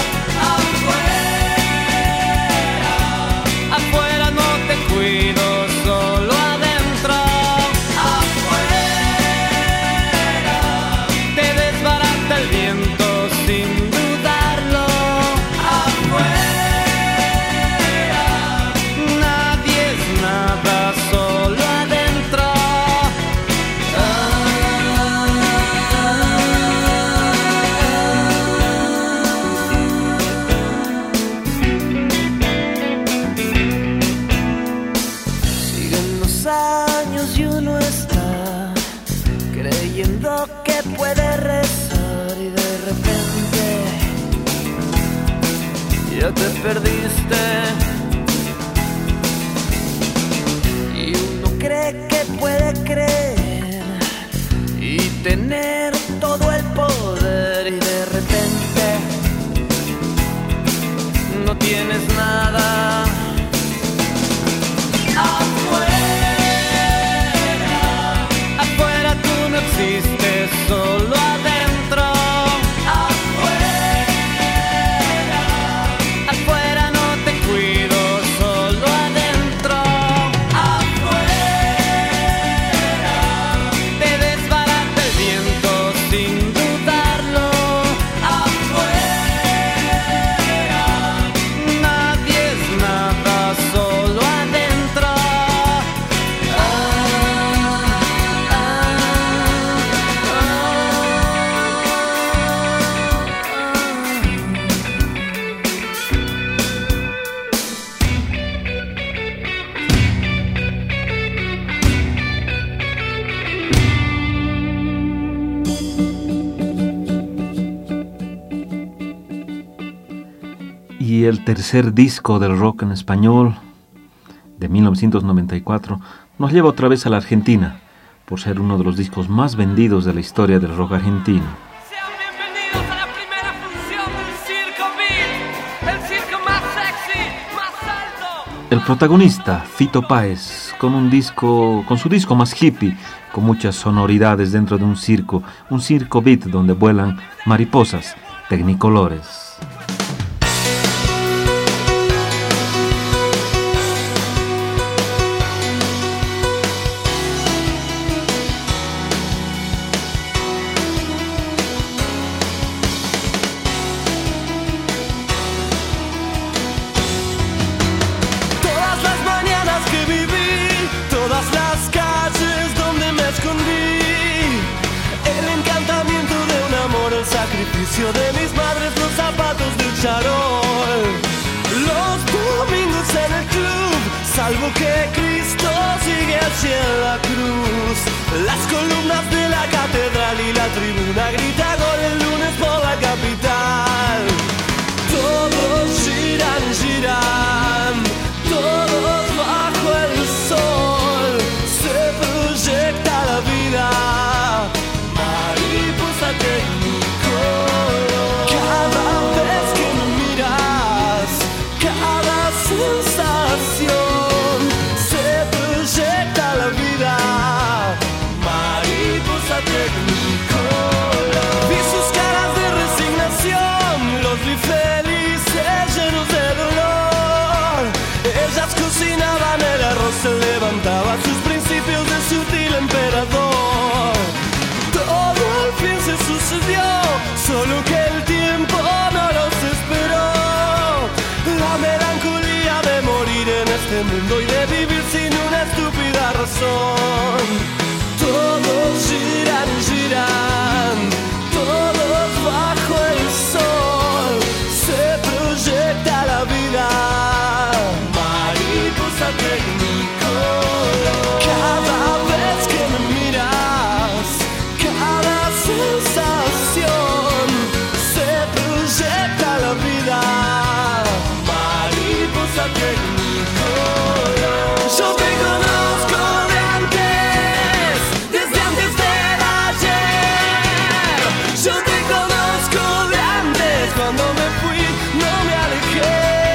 Afuera no te cuido, solo adentro. Afuera te desbarata el viento sin dudarlo. Afuera nadie es nada, solo adentro. Años y uno está creyendo que puede rezar y de repente ya te perdiste y uno cree que puede creer y tener todo el poder y de repente no tienes nada. Afuera tú no existes, solo adentro. Afuera no te cuido, solo adentro. Afuera te desbarata el viento sin dudarlo. Afuera nadie es nada, solo adentro. Y el tercer disco del rock en español, de 1994, nos lleva otra vez a la Argentina, por ser uno de los discos más vendidos de la historia del rock argentino. Sean bienvenidos a la primera función del Circo Beat, el circo más sexy, más alto. El protagonista, Fito Páez, con su disco más hippie, con muchas sonoridades dentro de un circo beat donde vuelan mariposas tecnicolores. De mis madres, los zapatos del charol, los domingos en el club, salvo que Cristo sigue hacia la cruz, las columnas de la catedral y la tribuna grita gol el lunes por la capital. Todos giran, giran, todos bajo el sol, se proyecta la vida, mariposa técnica. Cada vez que me miras, cada sensación, se proyecta la vida, mariposa tecnicolor. Vi sus caras de resignación, los vi felices, llenos de dolor. Ellas cocinaban el arroz, se levantaba sus principios de sutil emperador. Todo al fin se sucedió, solo que el tiempo no los esperó. La melancolía de morir en este mundo y de vivir sin una estúpida razón. Todos giran, giran, todos bajo el sol, se proyecta la vida, mariposa tecnicolor. Cada vez que me miras, cada sensación, se proyecta la vida, mariposa tecnicolor. Yo te conozco de antes, desde antes del ayer. Yo te conozco de antes, cuando me fui no me alejé.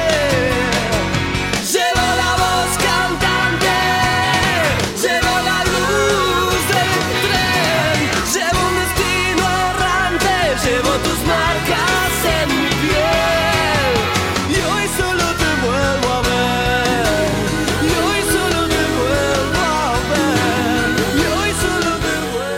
Llevo la voz cantante, llevo la luz del tren, llevo un destino errante, llevo tus marcas en mi piel. Y hoy solo te vuelvo a ver, y hoy solo te vuelvo a ver, y hoy solo te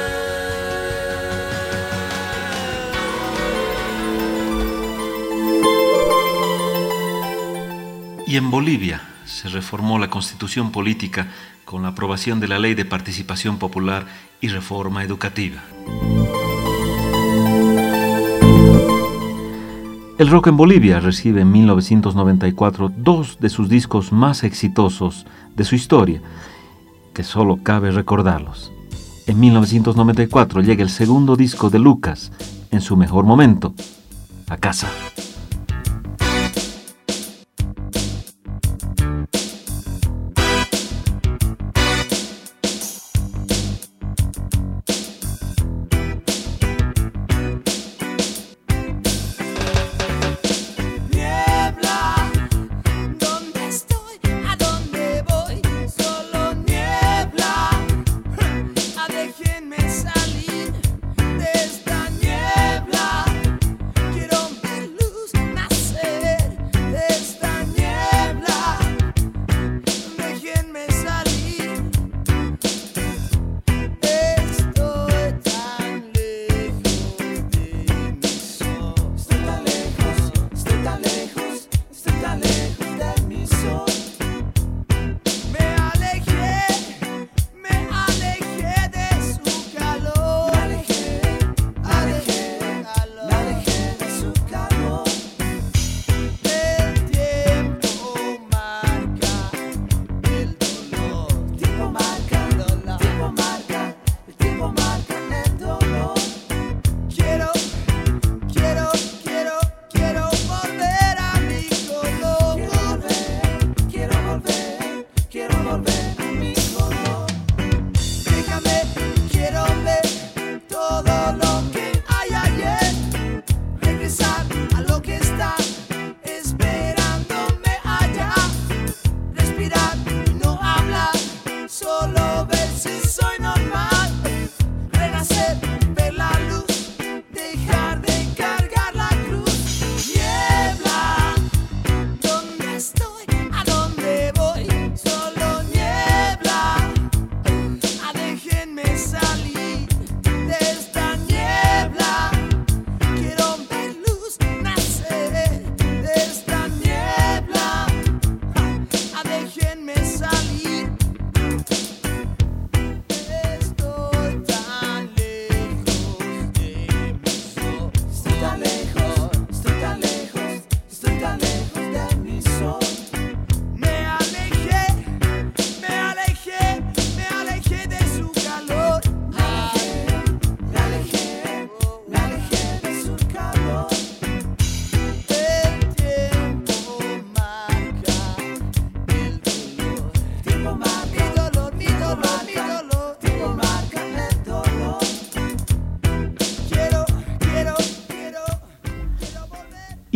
Y en Bolivia se reformó la constitución política con la aprobación de la Ley de Participación Popular y Reforma Educativa. El rock en Bolivia recibe en 1994 dos de sus discos más exitosos de su historia, que solo cabe recordarlos. En 1994 llega el segundo disco de Lucas, en su mejor momento, A Casa. Salir de esta niebla, quiero ver luz.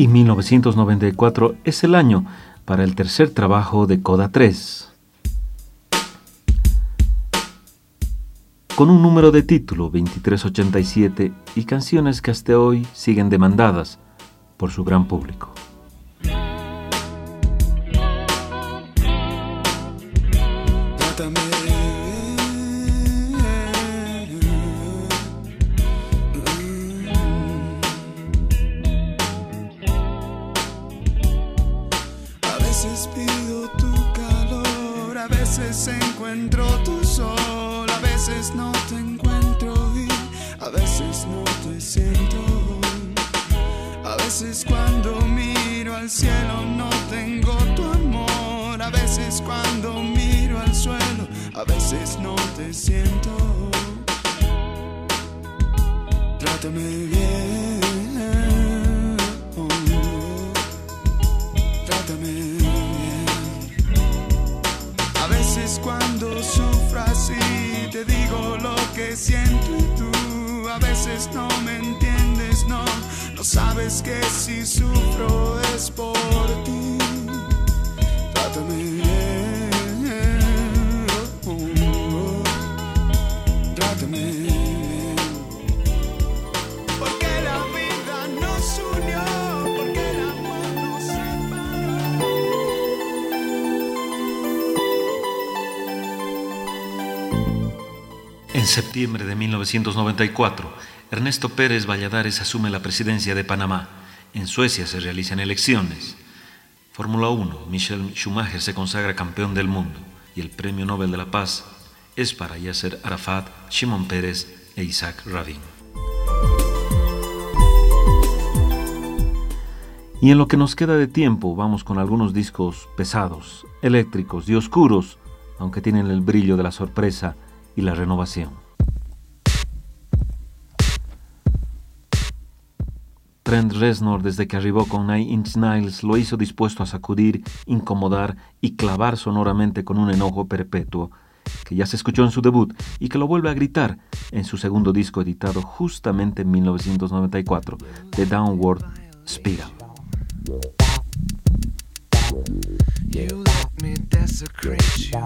Y 1994 es el año para el tercer trabajo de Coda 3. Con un número de título 2387 y canciones que hasta hoy siguen demandadas por su gran público. Encuentro tu sol, a veces no te encuentro y a veces no te siento. A veces cuando miro al cielo no tengo tu amor. A veces cuando miro al suelo, a veces no te siento. Trátame bien, oh, trátame bien. A veces cuando sufro así te digo lo que siento y tú a veces no me entiendes, no sabes que si sufro es por ti. Trátame bien, oh, oh, trátame bien. Porque la vida nos unió, porque el amor nos separó. En septiembre de 1994, Ernesto Pérez Valladares asume la presidencia de Panamá. En Suecia se realizan elecciones. Fórmula 1, Michael Schumacher se consagra campeón del mundo y el Premio Nobel de la Paz es para Yasser Arafat, Shimon Peres e Isaac Rabin. Y en lo que nos queda de tiempo, vamos con algunos discos pesados, eléctricos y oscuros, aunque tienen el brillo de la sorpresa y la renovación. Trent Reznor, desde que arribó con Nine Inch Nails, lo hizo dispuesto a sacudir, incomodar y clavar sonoramente con un enojo perpetuo, que ya se escuchó en su debut y que lo vuelve a gritar en su segundo disco editado justamente en 1994, The Downward Spiral. You let me desecrate you.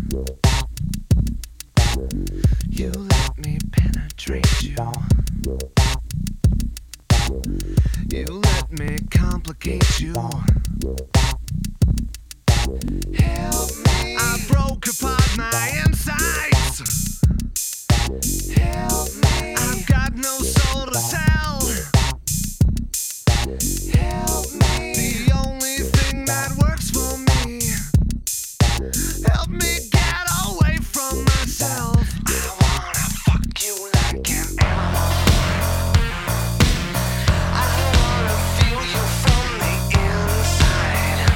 You let me penetrate you. You let me complicate you. Help me. I broke apart my insides. Help me. I've got no soul to tell. Help me. The only thing that works for me. Help me get away from myself. I wanna fuck you like an animal. I wanna feel you from the inside.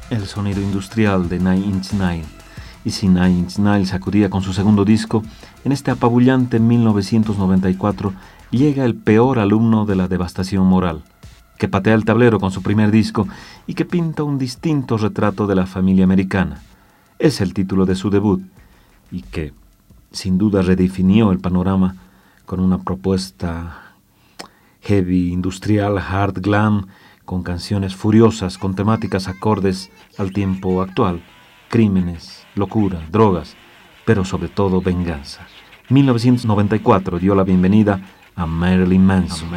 el sonido industrial de Nine Inch Nails. Y si Nine Inch Nails acudía con su segundo disco, en este apabullante 1994 llega el peor alumno de la devastación moral, que patea el tablero con su primer disco y que pinta un distinto retrato de la familia americana. Es el título de su debut y que, sin duda, redefinió el panorama con una propuesta heavy, industrial, hard glam, con canciones furiosas, con temáticas acordes al tiempo actual, crímenes, locura, drogas, pero sobre todo venganza. 1994 dio la bienvenida a Marilyn Manson.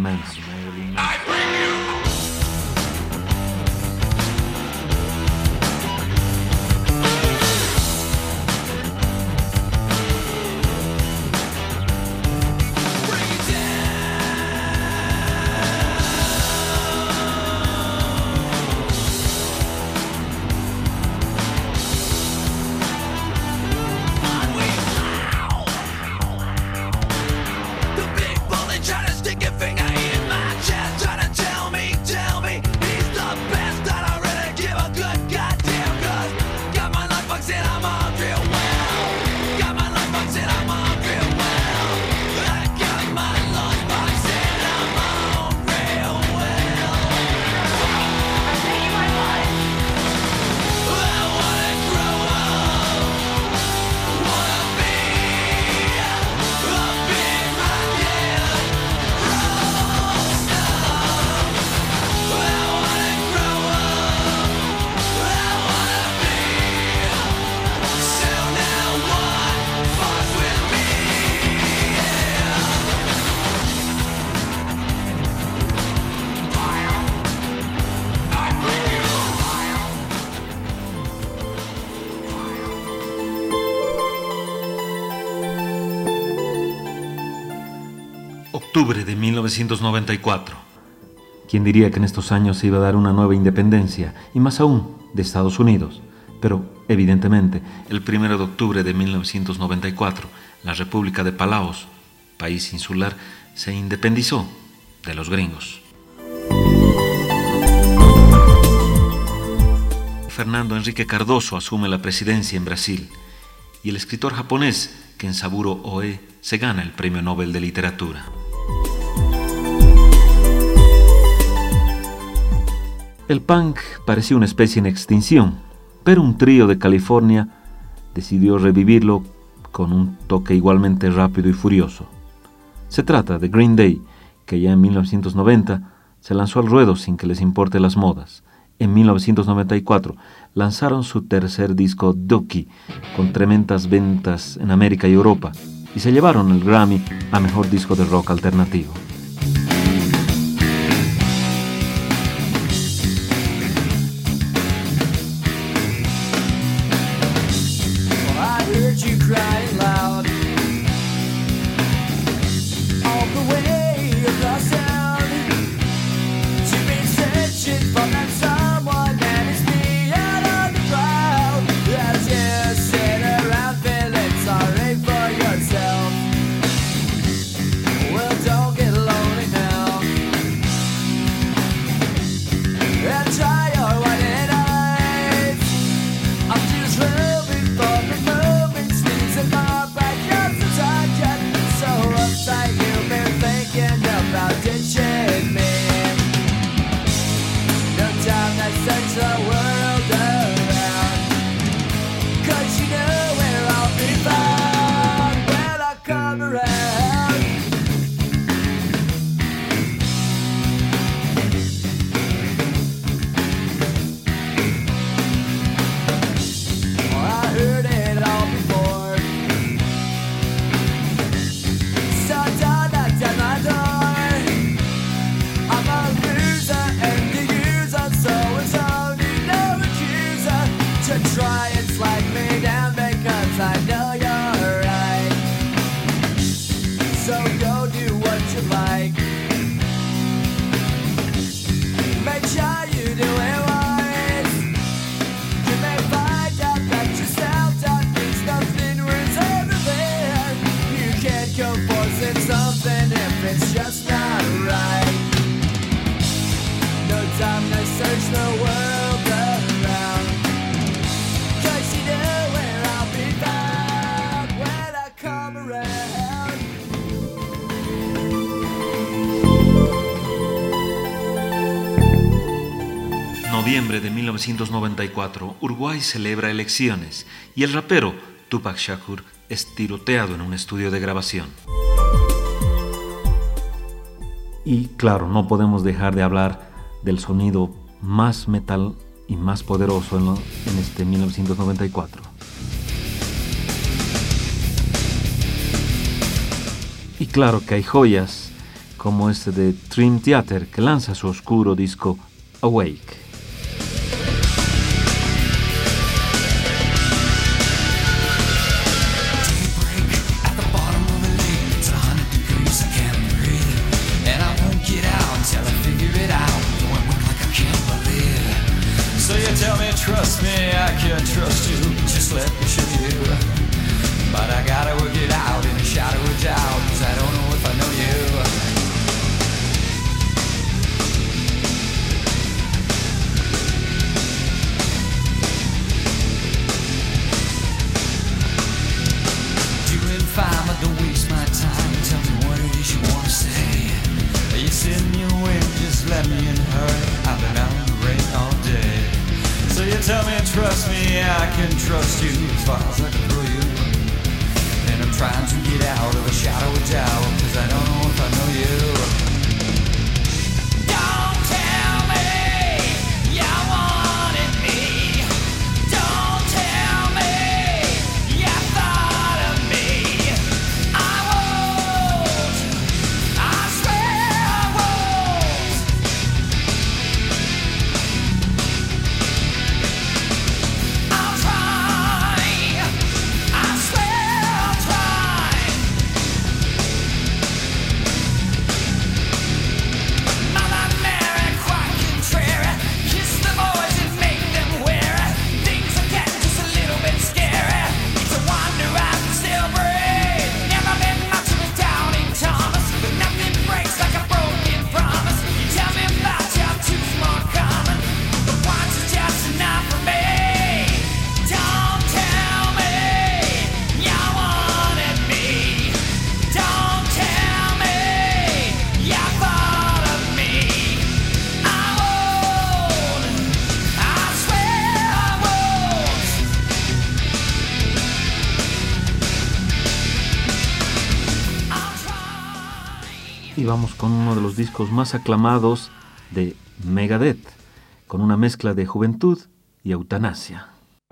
Octubre de 1994. ¿Quién diría que en estos años se iba a dar una nueva independencia, y más aún, de Estados Unidos? Pero, evidentemente, el 1 de octubre de 1994, la República de Palaos, país insular, se independizó de los gringos. Fernando Henrique Cardoso asume la presidencia en Brasil, y el escritor japonés Kensaburo Oe se gana el Premio Nobel de Literatura. El punk parecía una especie en extinción, pero un trío de California decidió revivirlo con un toque igualmente rápido y furioso. Se trata de Green Day, que ya en 1990 se lanzó al ruedo sin que les importe las modas. En 1994 lanzaron su tercer disco Dookie, con tremendas ventas en América y Europa, y se llevaron el Grammy a Mejor Disco de Rock Alternativo. Don't get lost. noviembre de 1994, Uruguay celebra elecciones y el rapero Tupac Shakur es tiroteado en un estudio de grabación. Y claro, no podemos dejar de hablar del sonido más metal y más poderoso en este 1994. Y claro que hay joyas como este de Dream Theater, que lanza su oscuro disco Awake. Tell me, trust me, I can't trust you. Just let me show you. But I gotta work it out in a shadow of doubt, 'cause I don't know if I know you. Doing fine, but don't waste my time. Tell me what it is you wanna say. You send me away, just let me in a hurry. I've been out in the rain all day. So you tell me, trust me, I can trust you as far as I can throw you. And I'm trying to get out of the shadow of doubt, 'cause I don't know if I know you. Don't tell me you wanted me. Don't tell me you thought of me. I won't, I swear I won't. I'll try, I swear I'll try. Mother Mary, quite contrary, kiss the boys and make them weary. Things are getting just a little bit scary. It's a wonder I can still breathe. Never been much of a doubting Thomas, but nothing breaks like a broken promise. You tell me about your too smart common, but once is just enough for me. Don't tell me you wanted me. Don't tell me you thought of me. I won't, I swear I won't. I'll try. Y vamos con uno de los discos más aclamados de Megadeth, con una mezcla de juventud y eutanasia.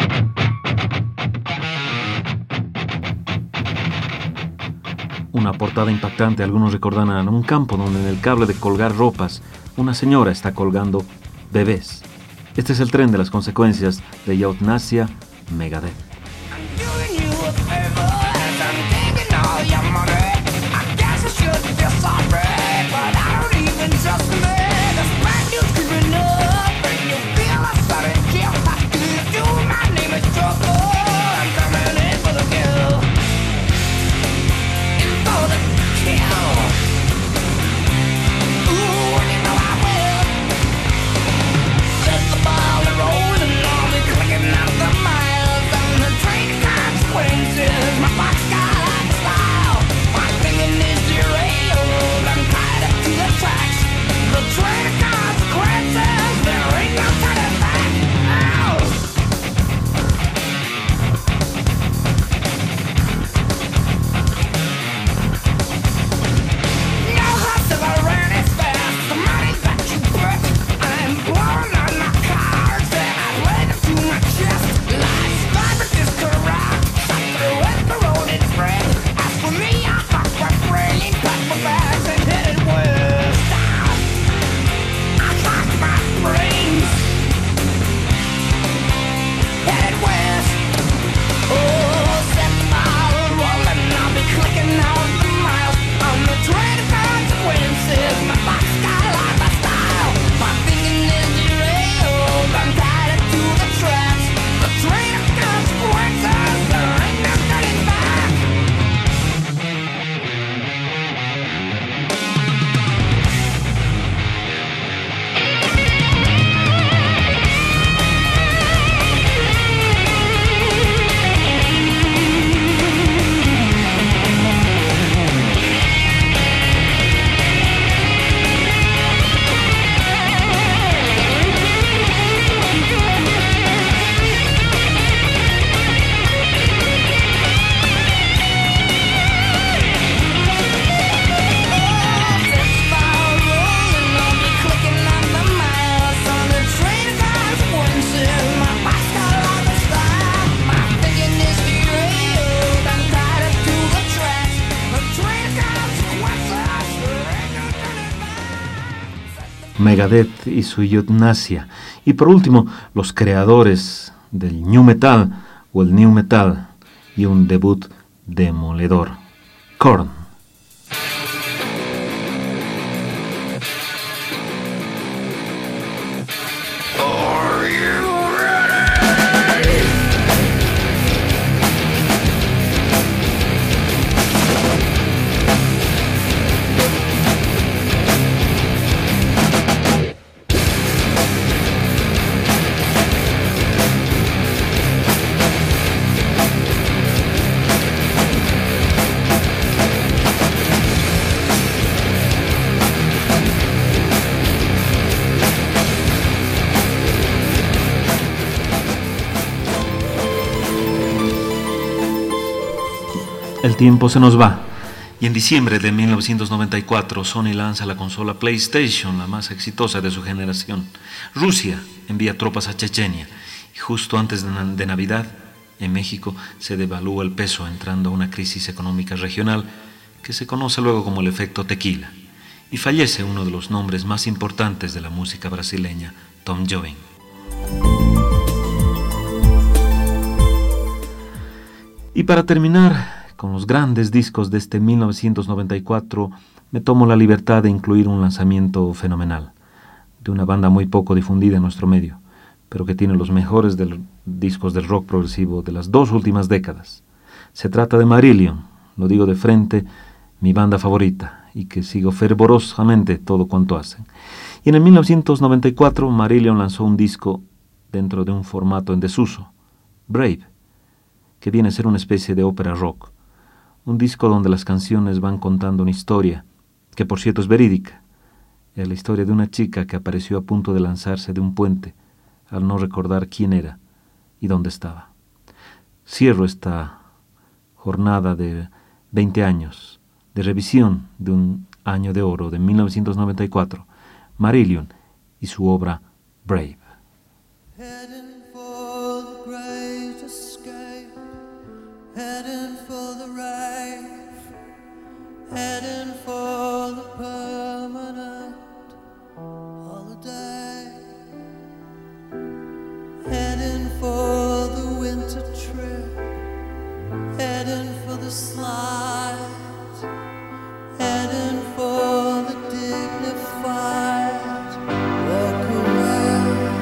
Una portada impactante, algunos recordarán un campo donde en el cable de colgar ropas una señora está colgando bebés. Este es el tren de las consecuencias de eutanasia, Megadeth. Doing you a favor as I'm taking all your money. I guess I should feel sorry, but I don't even trust me. This brand new creeping up, and you feel a sudden chill. How do you do? My name is Trouble. I'm coming in for the kill. In for the kill. Ooh, and you know I will. Let the ball roll and I'll be clicking out the miles. I'm the Megadeth y su Euthanasia. Y por último, los creadores del New Metal o el New Metal y un debut demoledor, Korn. El tiempo se nos va y en diciembre de 1994 Sony lanza la consola PlayStation, la más exitosa de su generación. Rusia envía tropas a Chechenia y justo antes de Navidad en México se devalúa el peso, entrando a una crisis económica regional que se conoce luego como el efecto tequila, y fallece uno de los nombres más importantes de la música brasileña, Tom Jobim. Y para terminar con los grandes discos de este 1994, me tomo la libertad de incluir un lanzamiento fenomenal, de una banda muy poco difundida en nuestro medio, pero que tiene los mejores discos del rock progresivo de las 2 últimas décadas. Se trata de Marillion, lo digo de frente, mi banda favorita, y que sigo fervorosamente todo cuanto hacen. Y en el 1994 Marillion lanzó un disco dentro de un formato en desuso, Brave, que viene a ser una especie de ópera rock. Un disco donde las canciones van contando una historia, que por cierto es verídica. Es la historia de una chica que apareció a punto de lanzarse de un puente, al no recordar quién era y dónde estaba. Cierro esta jornada de 20 años, de revisión de un año de oro de 1994, Marillion y su obra Brave. Heading for the great escape, heading for the rave, heading for the permanent holiday, heading for the winter trip, heading for the slide, heading for the dignified walk away.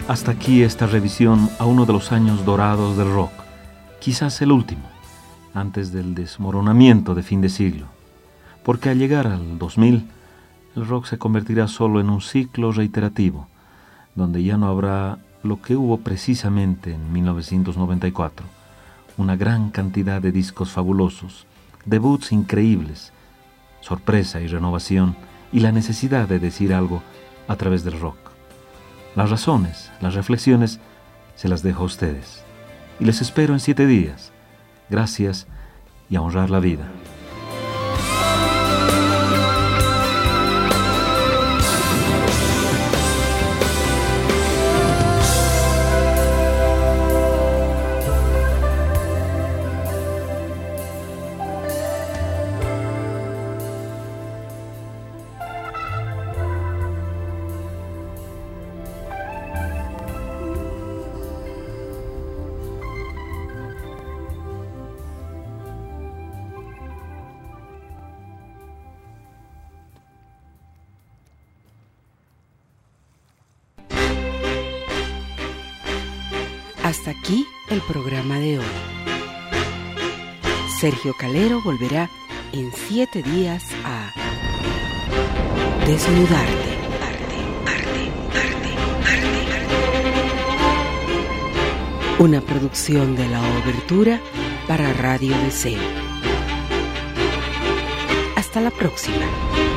Hasta aquí esta revisión a uno de los años dorados del rock, quizás el último, antes del desmoronamiento de fin de siglo, porque al llegar al 2000, el rock se convertirá solo en un ciclo reiterativo, donde ya no habrá lo que hubo precisamente en 1994, una gran cantidad de discos fabulosos, debuts increíbles, sorpresa y renovación, y la necesidad de decir algo a través del rock. Las razones, las reflexiones, se las dejo a ustedes. Y les espero en 7 días. Gracias y a honrar la vida. Hasta aquí el programa de hoy. Sergio Calero volverá en 7 días a Desnudarte. Una producción de la Obertura para Radio Deseo. Hasta la próxima.